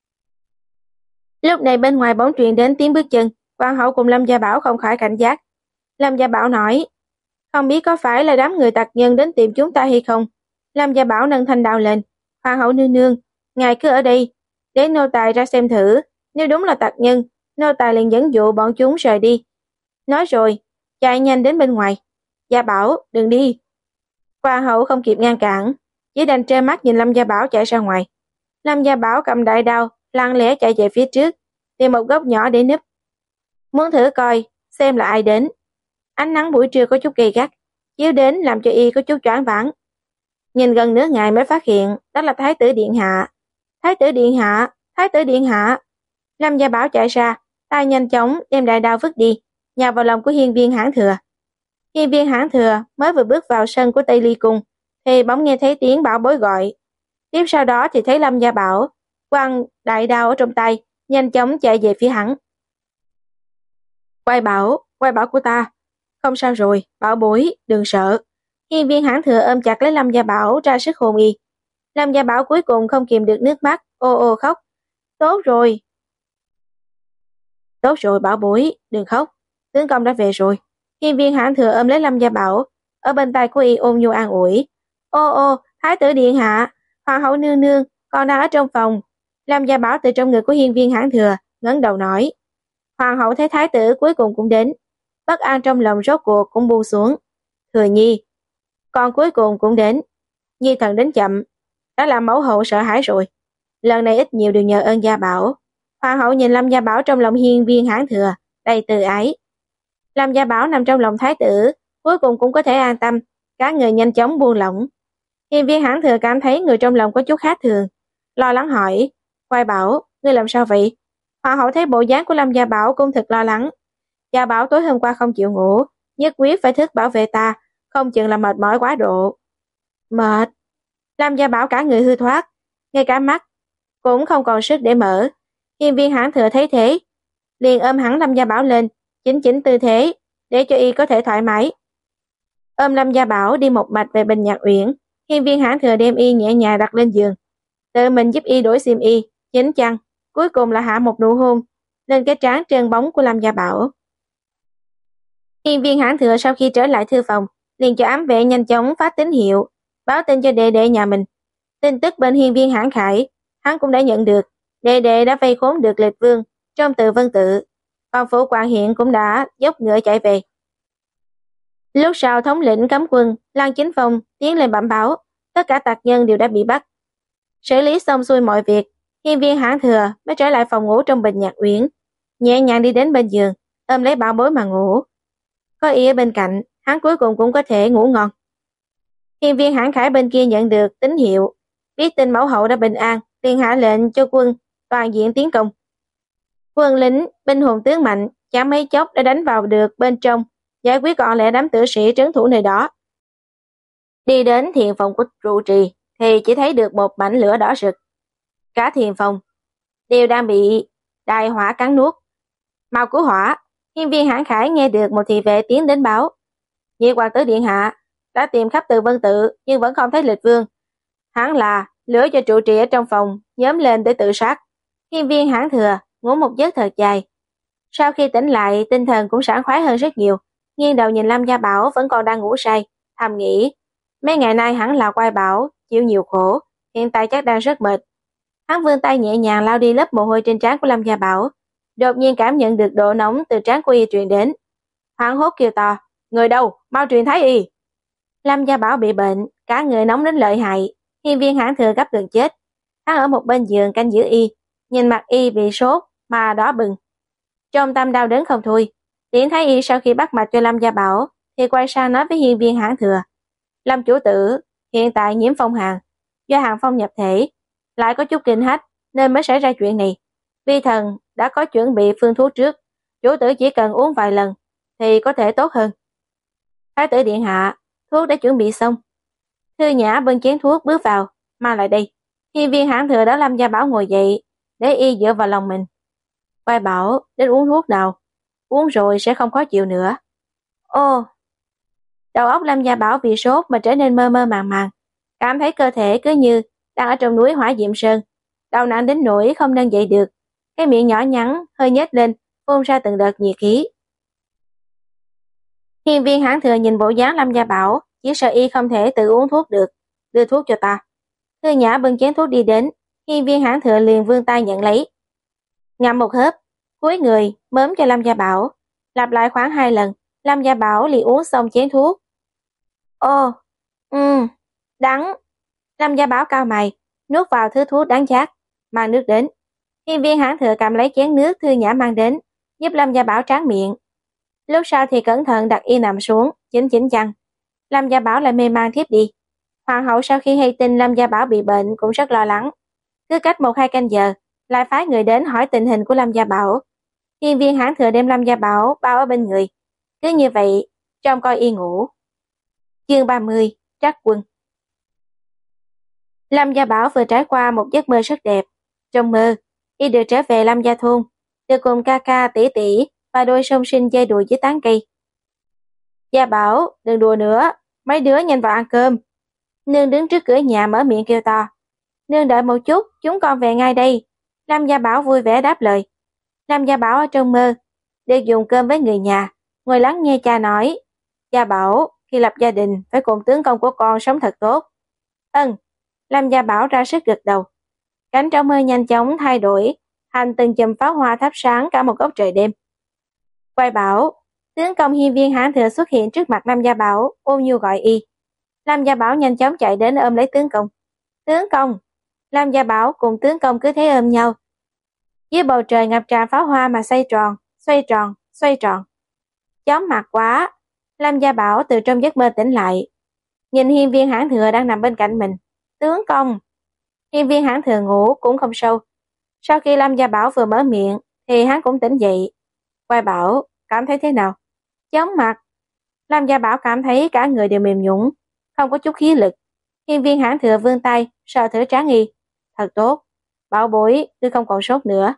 S1: Lúc này bên ngoài bỗng truyền đến tiếng bước chân, hoàng hậu cùng Lâm Gia Bảo không khỏi cảnh giác. Lâm Gia Bảo nói, không biết có phải là đám người tặc nhân đến tìm chúng ta hay không? Lâm Gia Bảo nâng thanh đao lên, hoàng hậu nương nương, ngài cứ ở đây, để nô tài ra xem thử, nếu đúng là tặc nhân, nô tài liền dẫn dụ bọn chúng rời đi. Nói rồi, chạy nhanh đến bên ngoài. Gia Bảo, đừng đi. Hoàng hậu không kịp ngăn cản, chỉ đành trơ mắt nhìn Lâm Gia Bảo chạy ra ngoài. Lâm Gia Bảo cầm đại đao, lặng lẽ chạy về phía trước, tìm một góc nhỏ để núp. Muốn thử coi, xem là ai đến. Ánh nắng buổi trưa có chút gay gắt, chiếu đến làm cho y có chút choáng váng. Nhìn gần nửa ngày mới phát hiện đó là Thái tử Điện Hạ. Thái tử Điện Hạ, Thái tử Điện Hạ. Lâm Gia Bảo chạy ra, tay nhanh chóng đem đại đao vứt đi, nhào vào lòng của hiên viên Hãn Thừa. Hiên viên Hãn Thừa mới vừa bước vào sân của Tây Ly Cung, thì bỗng nghe thấy tiếng bảo bối gọi. Tiếp sau đó thì thấy Lâm Gia Bảo quăng đại đao ở trong tay, nhanh chóng chạy về phía hắn. Quay Bảo, quay Bảo của ta. Không sao rồi, Bảo bối, đừng sợ. Hiên viên Hãn Thừa ôm chặt lấy Lâm Gia Bảo ra sức hôn y. Lâm Gia Bảo cuối cùng không kìm được nước mắt, ô ô khóc. Tốt rồi. Tốt rồi Bảo bối, đừng khóc. Tướng công đã về rồi. Hiên viên Hãn Thừa ôm lấy Lâm Gia Bảo, ở bên tay của y ôn nhu an ủi. Ô ô, Thái tử Điện Hạ, hoàng hậu nương nương, con đang ở trong phòng. Lâm Gia Bảo từ trong ngực của hiên viên Hãn Thừa ngẩng đầu nói. Hoàng hậu thấy thái tử cuối cùng cũng đến, bất an trong lòng rốt cuộc cũng buông xuống. Thừa nhi, con cuối cùng cũng đến. Nhi thần đến chậm, đã làm mẫu hậu sợ hãi rồi. Lần này ít nhiều đều nhờ ơn Gia Bảo. Hoàng hậu nhìn Lâm Gia Bảo trong lòng hiên viên Hãn Thừa đầy từ ái. Lâm Gia Bảo nằm trong lòng thái tử, cuối cùng cũng có thể an tâm, cả người nhanh chóng buông lỏng. Hiên viên Hãn Thừa cảm thấy người trong lòng có chút khác thường, lo lắng hỏi, Quai Bảo, ngươi làm sao vậy? Hoàng hậu thấy bộ dáng của Lâm Gia Bảo cũng thật lo lắng. Gia Bảo tối hôm qua không chịu ngủ, nhất quyết phải thức bảo vệ ta, không chừng là mệt mỏi quá độ. Mệt? Lâm Gia Bảo cả người hư thoát, ngay cả mắt cũng không còn sức để mở. Hiên viên Hãn Thừa thấy thế, liền ôm hẳn Lâm Gia Bảo lên, chỉnh chỉnh tư thế, để cho y có thể thoải mái. Ôm Lâm Gia Bảo đi một mạch về Bình Nhạc Uyển, hiên viên Hãn Thừa đem y nhẹ nhàng đặt lên giường, tự mình giúp y đổi xiêm y, chỉnh chăn, cuối cùng là hạ một nụ hôn lên cái trán trơn bóng của Lâm Gia Bảo. Hiên viên Hãn Thừa sau khi trở lại thư phòng, liền cho ám vệ nhanh chóng phát tín hiệu, báo tin cho đệ đệ nhà mình. Tin tức bên hiên viên Hãn Khải, hắn cũng đã nhận được, đệ đệ đã vây khốn được Lịch Vương trong Từ Vân Tự, còn phủ Quảng Hiện cũng đã dốc ngựa chạy về. Lúc sau thống lĩnh cấm quân Lăng Chính Phong tiến lên bẩm báo, tất cả tặc nhân đều đã bị bắt. Xử lý xong xuôi mọi việc, hiên viên Hãn Thừa mới trở lại phòng ngủ trong Bình Nhạc Uyển, nhẹ nhàng đi đến bên giường, ôm lấy bảo bối mà ngủ. Có Y ở bên cạnh, hắn cuối cùng cũng có thể ngủ ngon. Hiên viên Hãn Khải bên kia nhận được tín hiệu, biết tin mẫu hậu đã bình an, liền hạ lệnh cho quân toàn diện tiến công. Quân lính binh hùng tướng mạnh, chẳng mấy chốc đã đánh vào được bên trong, giải quyết gọn lẹ đám tử sĩ trấn thủ nơi đó. Đi đến thiền phòng của trụ trì thì chỉ thấy được một mảnh lửa đỏ rực. Cả thiền phòng đều đang bị đại hỏa cắn nuốt. Mau cứu hỏa! Hiên viên Hãn Khải nghe được một thị vệ tiến đến báo. Nhị hoàng tử điện hạ đã tìm khắp Từ Vân Tự nhưng vẫn không thấy Lịch Vương. Hắn là lửa cho trụ trì ở trong phòng nhóm lên để tự sát. Hiên viên Hãn Thừa ngủ một giấc thật dài. Sau khi tỉnh lại, tinh thần cũng sảng khoái hơn rất nhiều. Nghiêng đầu nhìn Lâm Gia Bảo vẫn còn đang ngủ say, thầm nghĩ mấy ngày nay hắn là Quai Bảo chịu nhiều khổ, hiện tại chắc đang rất mệt. Hắn vươn tay nhẹ nhàng lau đi lớp mồ hôi trên trán của Lâm Gia Bảo, đột nhiên cảm nhận được độ nóng từ trán của Y truyền đến, hoảng hốt kêu to, người đâu, mau truyền thái y. Lâm Gia Bảo bị bệnh, cả người nóng đến lợi hại. Hiên viên Hãn Thừa gấp gần chết. Hắn ở một bên giường canh giữ Y, nhìn mặt Y bị sốt mà đỏ bừng, trong tâm đau đớn không thôi. Tiễn thái y sau khi bắt mạch cho Lâm Gia Bảo thì quay sang nói với hiên viên Hãn Thừa, Lâm chủ tử hiện tại nhiễm phong hàn, do hàn phong nhập thể, lại có chút kinh hách nên mới xảy ra chuyện này. Vi thần đã có chuẩn bị phương thuốc trước, chủ tử chỉ cần uống vài lần thì có thể tốt hơn. Thái tử điện hạ, thuốc đã chuẩn bị xong. Thư Nhã bưng chén thuốc bước vào, mang lại đây. Hiên viên Hãn Thừa đã Lâm Gia Bảo ngồi dậy, để Y dựa vào lòng mình. Quay bảo, đến uống thuốc nào, uống rồi sẽ không khó chịu nữa. Ô, đầu óc Lâm Gia Bảo vì sốt mà trở nên mơ mơ màng màng, cảm thấy cơ thể cứ như đang ở trong núi Hỏa Diệm Sơn, đau nặng đến nỗi không nâng dậy được, cái miệng nhỏ nhắn hơi nhếch lên, phun ra từng đợt nhiệt khí. Hiên viên Hãn Thừa nhìn bộ dáng Lâm Gia Bảo, chỉ sợ Y không thể tự uống thuốc được, đưa thuốc cho ta. Thư Nhã bưng chén thuốc đi đến, hiên viên Hãn Thừa liền vươn tay nhận lấy, ngậm một hớp, cúi người mớm cho Lâm Gia Bảo, lặp lại khoảng hai lần. Lâm Gia Bảo liền uống xong chén thuốc. Ô, ừm, đắng. Lâm Gia Bảo cau mày, nuốt vào thứ thuốc đắng chát, mang nước đến. Hiên viên Hãn Thừa cầm lấy chén nước Thư Nhã mang đến, giúp Lâm Gia Bảo tráng miệng. Lúc sau thì cẩn thận đặt Y nằm xuống, chỉnh chỉnh chăn. Lâm Gia Bảo lại mê man thiếp đi. Hoàng hậu sau khi hay tin Lâm Gia Bảo bị bệnh cũng rất lo lắng, cứ cách một hai canh giờ lại phái người đến hỏi tình hình của Lâm Gia Bảo. Hiên viên Hãn Thừa đem Lâm Gia Bảo bao ở bên người, cứ như vậy trông coi Y ngủ. Chương ba mươi, Trắc Quân. Lâm Gia Bảo vừa trải qua một giấc mơ rất đẹp. Trong mơ, Y được trở về Lâm Gia thôn, được cùng ca ca tỷ tỷ và đôi song sinh chơi đùa dưới tán cây. Gia Bảo, đừng đùa nữa, mấy đứa nhanh vào ăn cơm. Nương đứng trước cửa nhà mở miệng kêu to. Nương đợi một chút, chúng con về ngay đây. Lâm Gia Bảo vui vẻ đáp lời. Lâm Gia Bảo ở trong mơ được dùng cơm với người nhà, ngồi lắng nghe cha nói. Gia Bảo, khi lập gia đình phải cùng tướng công của con sống thật tốt. Ừm. Lâm Gia Bảo ra sức gật đầu. Cảnh trong mơ nhanh chóng thay đổi thành từng chùm pháo hoa thắp sáng cả một góc trời đêm. Quay Bảo, tướng công hiên viên Hãn Thừa xuất hiện trước mặt Lâm Gia Bảo, ôn nhu gọi Y. Lâm Gia Bảo nhanh chóng chạy đến ôm lấy tướng công. Tướng công. Lâm Gia Bảo cùng tướng công cứ thế ôm nhau. Dưới bầu trời ngập tràn pháo hoa mà xoay tròn, xoay tròn, xoay tròn. Chóng mặt quá. Lâm Gia Bảo từ trong giấc mơ tỉnh lại, nhìn hiên viên Hãn Thừa đang nằm bên cạnh mình. Tướng công. Hiên viên Hãn Thừa ngủ cũng không sâu. Sau khi Lâm Gia Bảo vừa mở miệng thì hắn cũng tỉnh dậy. Quay Bảo, cảm thấy thế nào? Chóng mặt. Lâm Gia Bảo cảm thấy cả người đều mềm nhũn, không có chút khí lực. Hiên viên Hãn Thừa vươn tay sờ thử trán Y. Thật tốt, bảo bối, tôi không còn sốt nữa.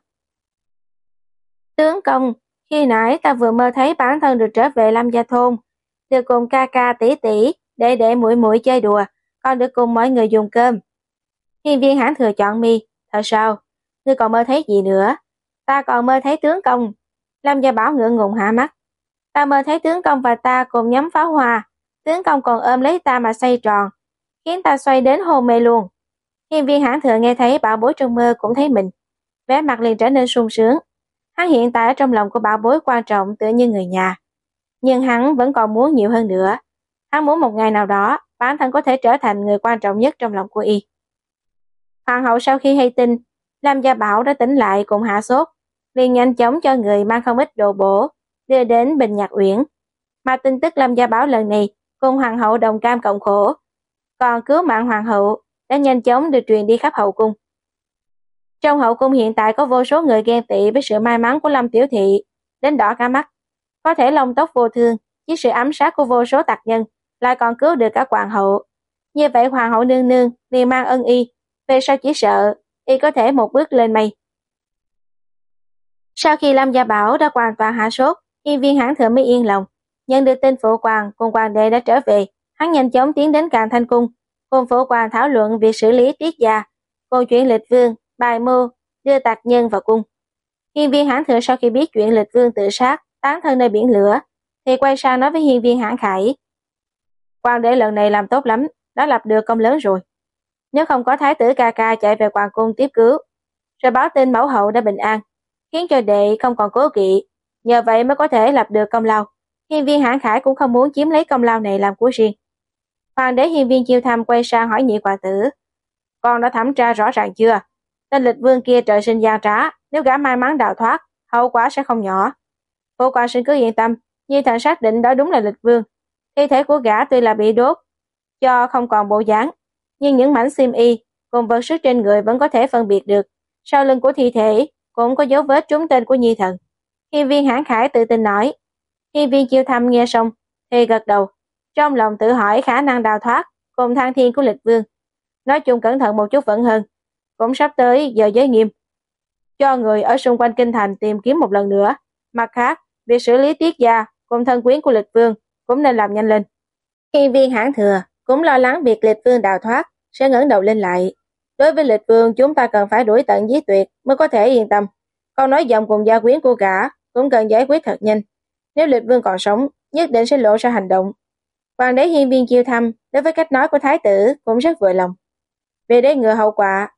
S1: Tướng công, khi nãy ta vừa mơ thấy bản thân được trở về Lâm Gia thôn, được cùng ca ca tỷ tỷ, đệ đệ muội muội chơi đùa, còn được cùng mọi người dùng cơm. Hiên viên Hãn Thừa chọn mi. Thật sao? Ngươi còn mơ thấy gì nữa? Ta còn mơ thấy tướng công. Lâm Gia Bảo ngượng ngùng hạ mắt. Ta mơ thấy tướng công và ta cùng nhắm pháo hoa, tướng công còn ôm lấy ta mà xoay tròn, khiến ta xoay đến hôn mê luôn. Hiên viên Hãn Thừa nghe thấy bảo bối trong mơ cũng thấy mình, vẻ mặt liền trở nên sung sướng. Hắn hiện tại ở trong lòng của bảo bối quan trọng tựa như người nhà, nhưng hắn vẫn còn muốn nhiều hơn nữa. Hắn muốn một ngày nào đó bản thân có thể trở thành người quan trọng nhất trong lòng của Y. Hoàng hậu sau khi hay tin Lâm Gia Bảo đã tỉnh lại cùng hạ sốt, liền nhanh chóng cho người mang không ít đồ bổ, đưa đến Bình Nhạc Uyển. Mà tin tức Lâm Gia Bảo lần này cùng hoàng hậu đồng cam cộng khổ, còn cứu mạng hoàng hậu đã nhanh chóng được truyền đi khắp hậu cung. Trong hậu cung hiện tại có vô số người ghen tị với sự may mắn của Lâm Tiểu Thị, đến đỏ cả mắt. Có thể lông tóc vô thương, với sự ám sát của vô số tặc nhân, lại còn cứu được cả hoàng hậu. Như vậy hoàng hậu nương nương liền mang ân y, về sau chỉ sợ y có thể một bước lên mây. Sau khi Lâm Gia Bảo đã hoàn toàn hạ sốt, Hiên Viên Hãn Thừa mới yên lòng. Nhận được tin phụ hoàng cùng hoàng đệ đã trở về, hắn nhanh chóng tiến đến Càn Thanh Cung, cùng phụ hoàng thảo luận việc xử lý Tiết gia, cùng chuyện Lịch Vương bài mưu đưa tặc nhân vào cung. Hiên Viên Hãn Thừa sau khi biết chuyện Lịch Vương tự sát, tán thân nơi biển lửa, thì quay sang nói với Hiên Viên Hãn Khải: "Hoàng đế lần này làm tốt lắm, đã lập được công lớn rồi. Nếu không có thái tử ca ca chạy về hoàng cung tiếp cứu, rồi báo tin mẫu hậu đã bình an, khiến cho đệ không còn cố kỵ, nhờ vậy mới có thể lập được công lao. Hiên Viên Hãn Khải cũng không muốn chiếm lấy công lao này làm của riêng." Hoàng đế Hiên Viên Chiêu Thăm quay sang hỏi nhị hoàng tử: "Con đã thẩm tra rõ ràng chưa? Tên Lịch Vương kia trời sinh gian trá, nếu gã may mắn đào thoát, hậu quả sẽ không nhỏ." Phụ hoàng xin cứ yên tâm, Nhi thần xác định đó đúng là Lịch Vương. Thi thể của gã tuy là bị đốt cho không còn bộ dáng, nhưng những mảnh xiêm y cùng vật sức trên người vẫn có thể phân biệt được. Sau lưng của thi thể cũng có dấu vết trúng tên của Nhi thần. Hiên Viên Hãn Khải tự tin nói. Hiên Viên Chiêu Thăm nghe xong thì gật đầu, trong lòng tự hỏi khả năng đào thoát cùng thăng thiên của Lịch Vương. Nói chung cẩn thận một chút vẫn hơn, cũng sắp tới giờ giới nghiêm, cho người ở xung quanh kinh thành tìm kiếm một lần nữa. Mặt khác, việc xử lý Tiết gia cùng thân quyến của Lịch Vương cũng nên làm nhanh lên. Hiên Viên Hãn Thừa cũng lo lắng việc Lịch Vương đào thoát sẽ ngẩng đầu lên lại. Đối với Lịch Vương chúng ta cần phải đuổi tận giết tuyệt mới có thể yên tâm. Còn nói giọng cùng gia quyến của gã cũng cần giải quyết thật nhanh. Nếu Lịch Vương còn sống, nhất định sẽ lộ ra hành động. Hoàng đế Hiên Viên Chiêu Thăm đối với cách nói của thái tử cũng rất vừa lòng. Về để ngừa hậu quả,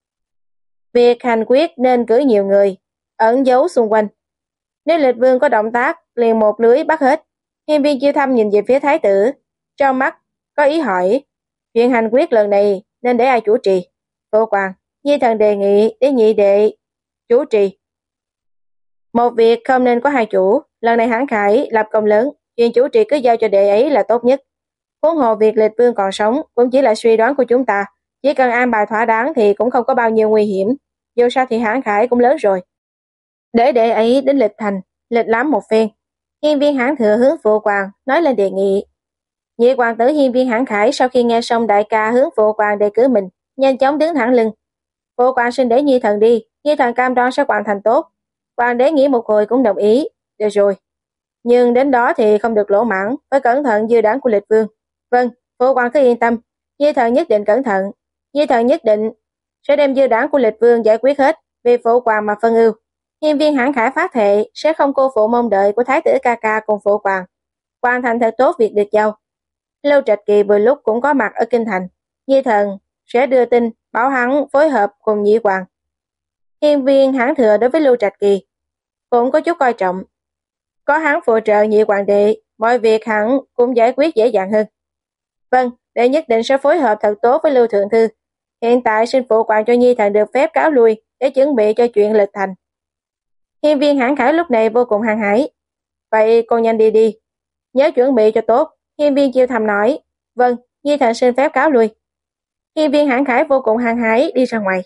S1: việc hành quyết nên cử nhiều người ẩn giấu xung quanh. Nếu Lịch Vương có động tác, liền một lưới bắt hết. Hiên Viên Chiêu Thăm nhìn về phía thái tử, trong mắt có ý hỏi: "Chuyện hành quyết lần này nên để ai chủ trì?" Phụ hoàng, Nhi thần đề nghị để nhị đệ chủ trì. Một việc không nên có hai chủ, lần này Hãn Khải lập công lớn, chuyện chủ trì cứ giao cho đệ ấy là tốt nhất. Huống hồ việc Lịch Vương còn sống cũng chỉ là suy đoán của chúng ta, chỉ cần an bài thỏa đáng thì cũng không có bao nhiêu nguy hiểm. Dù sao thì Hãn Khải cũng lớn rồi, để đệ ấy đến Lịch Thành lịch lãm một phen. Hiên Viên Hãn Thừa hướng phụ hoàng nói lên đề nghị. Nhị hoàng tử Hiên Viên Hãn Khải sau khi nghe xong đại ca hướng phụ hoàng đề cử mình, nhanh chóng đứng thẳng lưng. Phụ hoàng xin để Nhi thần đi, Nhi thần cam đoan sẽ hoàn thành tốt. Hoàng đế nghĩ một hồi cũng đồng ý. Được rồi, nhưng đến đó thì không được lỗ mãng, phải cẩn thận dư đảng của Lịch Vương. Vâng, phụ hoàng cứ yên tâm, Nhi thần nhất định cẩn thận. Nhi thần nhất định sẽ đem dư đảng của Lịch Vương giải quyết hết, vì phụ hoàng mà phân ưu. Hiên Viên Hãn Khải phát thệ sẽ không cô phụ mong đợi của thái tử ca ca cùng phụ hoàng, hoàn thành thật tốt việc được giao. Lưu Trạch Kỳ vừa lúc cũng có mặt ở kinh thành, Nhi thần sẽ đưa tin bảo hắn phối hợp cùng nhị hoàng. Hiên Viên Hãn Thừa đối với Lưu Trạch Kỳ cũng có chút coi trọng, có hắn phụ trợ nhị hoàng đệ, mọi việc hắn cũng giải quyết dễ dàng hơn. Vâng, đệ nhất định sẽ phối hợp thật tốt với Lưu Thượng Thư. Hiện tại xin phụ hoàng cho Nhi thần được phép cáo lui để chuẩn bị cho chuyện Lịch Thành. Hiên Viên Hãn Khải lúc này vô cùng hăng hái. Vậy con nhanh đi đi, nhớ chuẩn bị cho tốt. Hiên Viên Chiêu Thăm nói. Vâng, Nhi thần xin phép cáo lui. Hiên Viên Hãn Khải vô cùng hăng hái đi ra ngoài.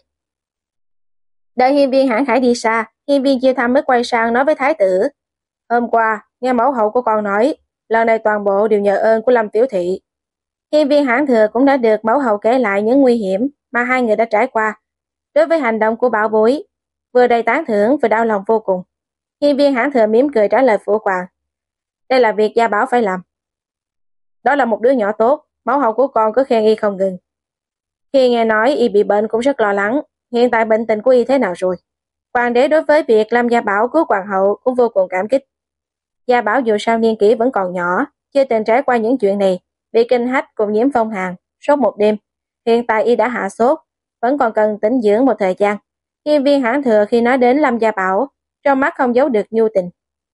S1: Đợi Hiên Viên Hãn Khải đi xa, Hiên Viên Chiêu Thăm mới quay sang nói với thái tử. Hôm qua, nghe mẫu hậu của con nói, lần này toàn bộ đều nhờ ơn của Lâm Tiểu Thị. Hiên Viên Hãn Thừa cũng đã được mẫu hậu kể lại những nguy hiểm mà hai người đã trải qua. Đối với hành động của bảo bối, vừa đầy tán thưởng vừa đau lòng vô cùng. Hiên Viên Hãn Thừa mỉm cười trả lời phụ hoàng. Đây là việc gia bảo phải làm. Đó là một đứa nhỏ tốt, mẫu hậu của con cứ khen y không ngừng. Khi nghe nói y bị bệnh cũng rất lo lắng, hiện tại bệnh tình của y thế nào rồi? Hoàng đế đối với việc Lâm Gia Bảo cứu hoàng hậu cũng vô cùng cảm kích. Gia Bảo dù sao niên kỷ vẫn còn nhỏ, chưa từng trải qua những chuyện này, bị kinh hách cùng nhiễm phong hàn, sốt một đêm. Hiện tại y đã hạ sốt, vẫn còn cần tĩnh dưỡng một thời gian. Hiên Viên Hãn Thừa khi nói đến Lâm Gia Bảo, trong mắt không giấu được nhu tình.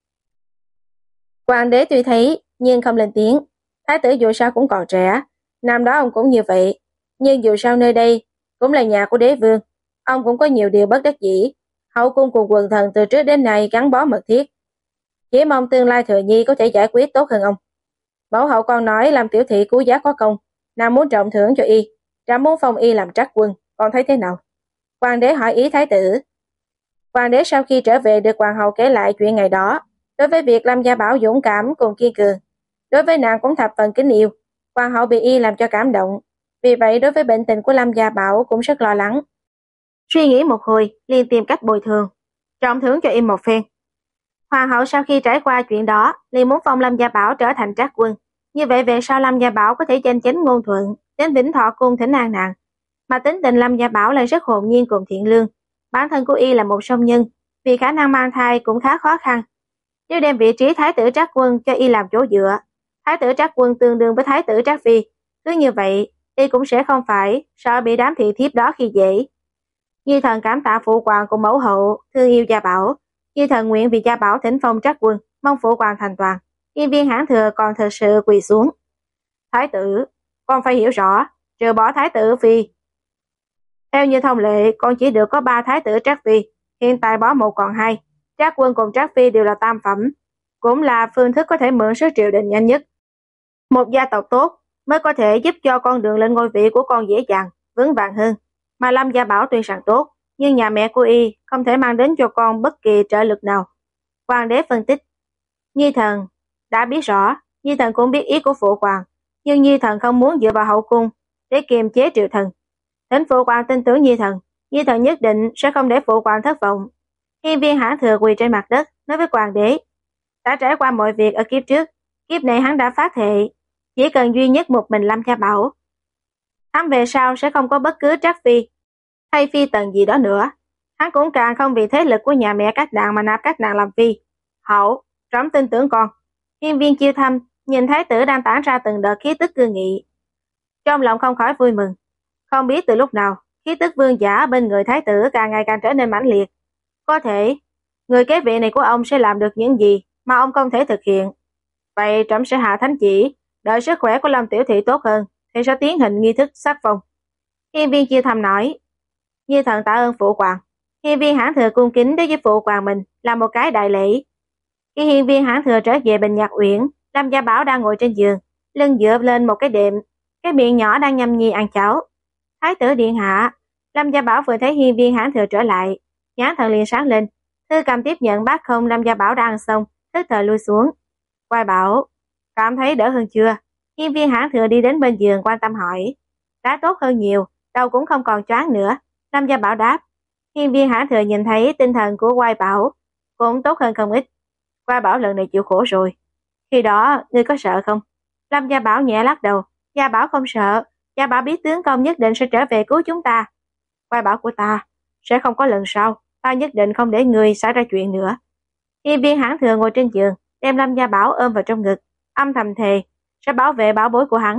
S1: Hoàng đế tuy thấy, nhưng không lên tiếng. Thái tử dù sao cũng còn trẻ, năm đó ông cũng như vậy. Nhưng dù sao nơi đây cũng là nhà của đế vương, ông cũng có nhiều điều bất đắc dĩ. Hậu cung cùng quần thần từ trước đến nay gắn bó mật thiết. Chỉ mong tương lai Thừa Nhi có thể giải quyết tốt hơn ông. Mẫu hậu còn nói làm tiểu thị cứu giá có công, nàng muốn trọng thưởng cho y, trẫm muốn phong y làm trắc quân, còn thấy thế nào? Hoàng đế hỏi ý thái tử. Hoàng đế sau khi trở về được hoàng hậu kể lại chuyện ngày đó, đối với việc Lâm Gia Bảo dũng cảm cùng kiên cường, đối với nàng cũng thập phần kính yêu. Hoàng hậu bị y làm cho cảm động, vì vậy đối với bệnh tình của Lâm Gia Bảo cũng rất lo lắng. Suy nghĩ một hồi, liền tìm cách bồi thường, trọng thưởng cho y một phen. Hoàng hậu sau khi trải qua chuyện đó, liền muốn phong Lâm Gia Bảo trở thành trắc quân. Như vậy về sau Lâm Gia Bảo có thể danh chánh ngôn thuận, đến Vĩnh Thọ cung thỉnh an nàng. Mà tính tình Lâm Gia Bảo lại rất hồn nhiên cùng thiện lương. Bản thân của y là một song nhân, vì khả năng mang thai cũng khá khó khăn. Nếu đem vị trí thái tử trắc quân cho y làm chỗ dựa, thái tử trắc quân tương đương với thái tử trắc phi, cứ như vậy y cũng sẽ không phải sợ bị đám thị thiếp đó khi dễ. Nhi thần cảm tạ phụ hoàng cùng mẫu hậu thương yêu Gia Bảo. Nhi thần nguyện vì Gia Bảo thỉnh phong trắc quân, mong phụ hoàng thành toàn. Yên viên hãn thừa còn thật sự quỳ xuống. Thái tử, con phải hiểu rõ, trừ bỏ thái tử phi, theo như thông lệ con chỉ được có ba thái tử trắc phi, hiện tại bỏ một còn hai. Trắc quân cùng trắc phi đều là tam phẩm, cũng là phương thức có thể mượn sức triều đình nhanh nhất. Một gia tộc tốt mới có thể giúp cho con đường lên ngôi vị của con dễ dàng, vững vàng hơn. Mà Lâm Gia Bảo tuy rằng tốt, nhưng nhà mẹ của y không thể mang đến cho con bất kỳ trợ lực nào. Hoàng đế phân tích. Nhi thần đã biết rõ, Nhi thần cũng biết ý của phụ hoàng, nhưng Nhi thần không muốn dựa vào hậu cung để kiềm chế triều thần. Thỉnh phụ hoàng tin tưởng Nhi thần, Nhi thần nhất định sẽ không để phụ hoàng thất vọng. Hiên viên hãn thừa quỳ trên mặt đất nói với hoàng đế, đã trải qua mọi việc ở kiếp trước, kiếp này hắn đã phát thệ, chỉ cần duy nhất một mình Lâm Gia Bảo, hắn về sau sẽ không có bất cứ trắc phi hay phi tần gì đó nữa. Hắn cũng càng không vì thế lực của nhà mẹ các nàng mà nạp các nàng làm phi. Hậu, trẫm tin tưởng con. Hiên viên Chiêu Thâm nhìn thái tử đang tản ra từng đợt khí tức cương nghị, trong lòng không khỏi vui mừng. Không biết từ lúc nào, khí tức vương giả bên người thái tử càng ngày càng trở nên mãnh liệt. Có thể, người kế vị này của ông sẽ làm được những gì mà ông không thể thực hiện. Vậy trẫm sẽ hạ thánh chỉ, đợi sức khỏe của Lâm tiểu thị tốt hơn thì sẽ tiến hành nghi thức sắc phong. Hiên viên Chiêu Thâm nói, Như thần tạ ơn phụ hoàng. Hiên viên hãn thừa cung kính đối với phụ hoàng mình là một cái đại lễ. Khi hiên viên hãn thừa trở về Bình Nhạc Uyển, Lâm Gia Bảo đang ngồi trên giường, lưng dựa lên một cái đệm, cái miệng nhỏ đang nhâm nhi ăn cháo. Thái tử điện hạ. Lâm Gia Bảo vừa thấy hiên viên hãn thừa trở lại, nhãn thần liền sáng lên. Thư cầm tiếp nhận bát không Lâm Gia Bảo đã ăn xong, thức thời lui xuống. Quay bảo, cảm thấy đỡ hơn chưa? Hiên viên hãn thừa đi đến bên giường quan tâm hỏi. Đã tốt hơn nhiều, đầu cũng không còn choáng nữa. Lâm Gia Bảo đáp. Hiên viên hãn thừa nhìn thấy tinh thần của Quai Bảo cũng tốt hơn không ít. Quai Bảo lần này chịu khổ rồi. Khi đó, ngươi có sợ không? Lâm Gia Bảo nhẹ lắc đầu. Gia Bảo không sợ. Gia Bảo biết tướng công nhất định sẽ trở về cứu chúng ta. Quai Bảo của ta sẽ không có lần sau. Ta nhất định không để ngươi xảy ra chuyện nữa. Hiên viên hãn thừa ngồi trên giường, đem Lâm Gia Bảo ôm vào trong ngực, âm thầm thề sẽ bảo vệ bảo bối của hắn.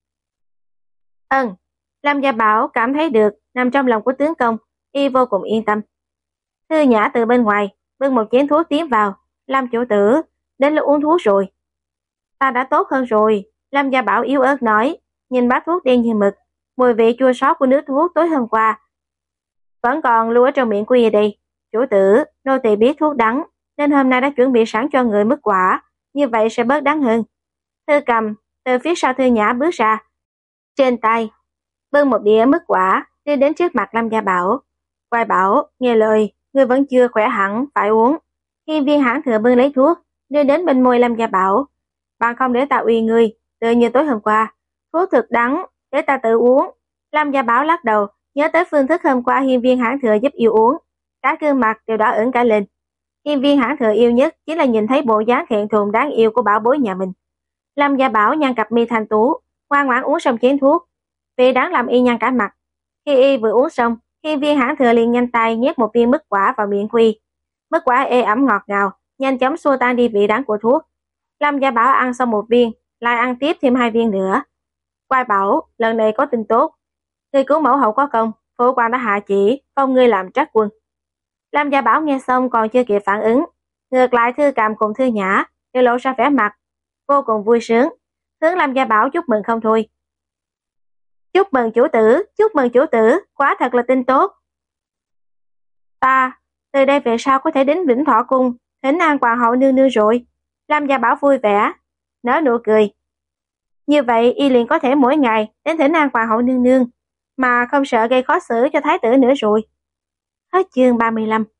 S1: Ân, Lâm Gia Bảo cảm thấy được nằm trong lòng của tướng công, y vô cùng yên tâm. Thư Nhã từ bên ngoài bưng một chén thuốc tiến vào. Lâm chủ tử, đến lúc uống thuốc rồi. Ta đã tốt hơn rồi. Lâm Gia Bảo yếu ớt nói, nhìn bát thuốc đen như mực, mùi vị chua xót của nước thuốc tối hôm qua vẫn còn lưu ở trong miệng của y đây. Chủ tử, nô tỳ biết thuốc đắng, nên hôm nay đã chuẩn bị sẵn cho người mứt quả, như vậy sẽ bớt đắng hơn. Thư cầm từ phía sau Thư Nhã bước ra, trên tay bưng một đĩa mứt quả đi đến trước mặt Lâm Gia Bảo. Quai Bảo, nghe lời, ngươi vẫn chưa khỏe hẳn, phải uống. Hiên viên hãn thừa bưng lấy thuốc đưa đến bên môi Lâm Gia Bảo. Bạn không để ta uy ngươi, tự như tối hôm qua. Thuốc thực đắng, để ta tự uống. Lâm Gia Bảo lắc đầu, nhớ tới phương thức hôm qua hiên viên hãn thừa giúp yêu uống, cả gương mặt đều đỏ ửng cả lên. Hiên viên hãn thừa yêu nhất chỉ là nhìn thấy bộ dáng thẹn thùng đáng yêu của bảo bối nhà mình. Lâm Gia Bảo nhăn cặp mi thanh tú, ngoan ngoãn uống xong chén thuốc, vì đáng làm y nhăn cả mặt. Khi y vừa uống xong, hiên viên hãn thừa liền nhanh tay nhét một viên mứt quả vào miệng quy. Mứt quả ê ẩm ngọt ngào, nhanh chóng xua tan đi vị đắng của thuốc. Lâm Gia Bảo ăn xong một viên, lại ăn tiếp thêm hai viên nữa. Quai Bảo, lần này có tin tốt. Ngươi cứu mẫu hậu có công, phụ hoàng đã hạ chỉ phong ngươi làm trắc quân. Lâm Gia Bảo nghe xong còn chưa kịp phản ứng, ngược lại Thư Cầm cùng Thư Nhã đều lộ ra vẻ mặt vô cùng vui sướng, hướng Lâm Gia Bảo chúc mừng không thôi. Chúc mừng chủ tử, chúc mừng chủ tử, quá thật là tin tốt. Ta, Từ đây về sau có thể đến Vĩnh Thọ Cung, thỉnh an hoàng hậu nương nương rồi. Lam Gia Bảo vui vẻ, nở nụ cười. Như vậy y liền có thể mỗi ngày đến thỉnh an hoàng hậu nương nương, mà không sợ gây khó xử cho thái tử nữa rồi. Hết chương ba mươi lăm.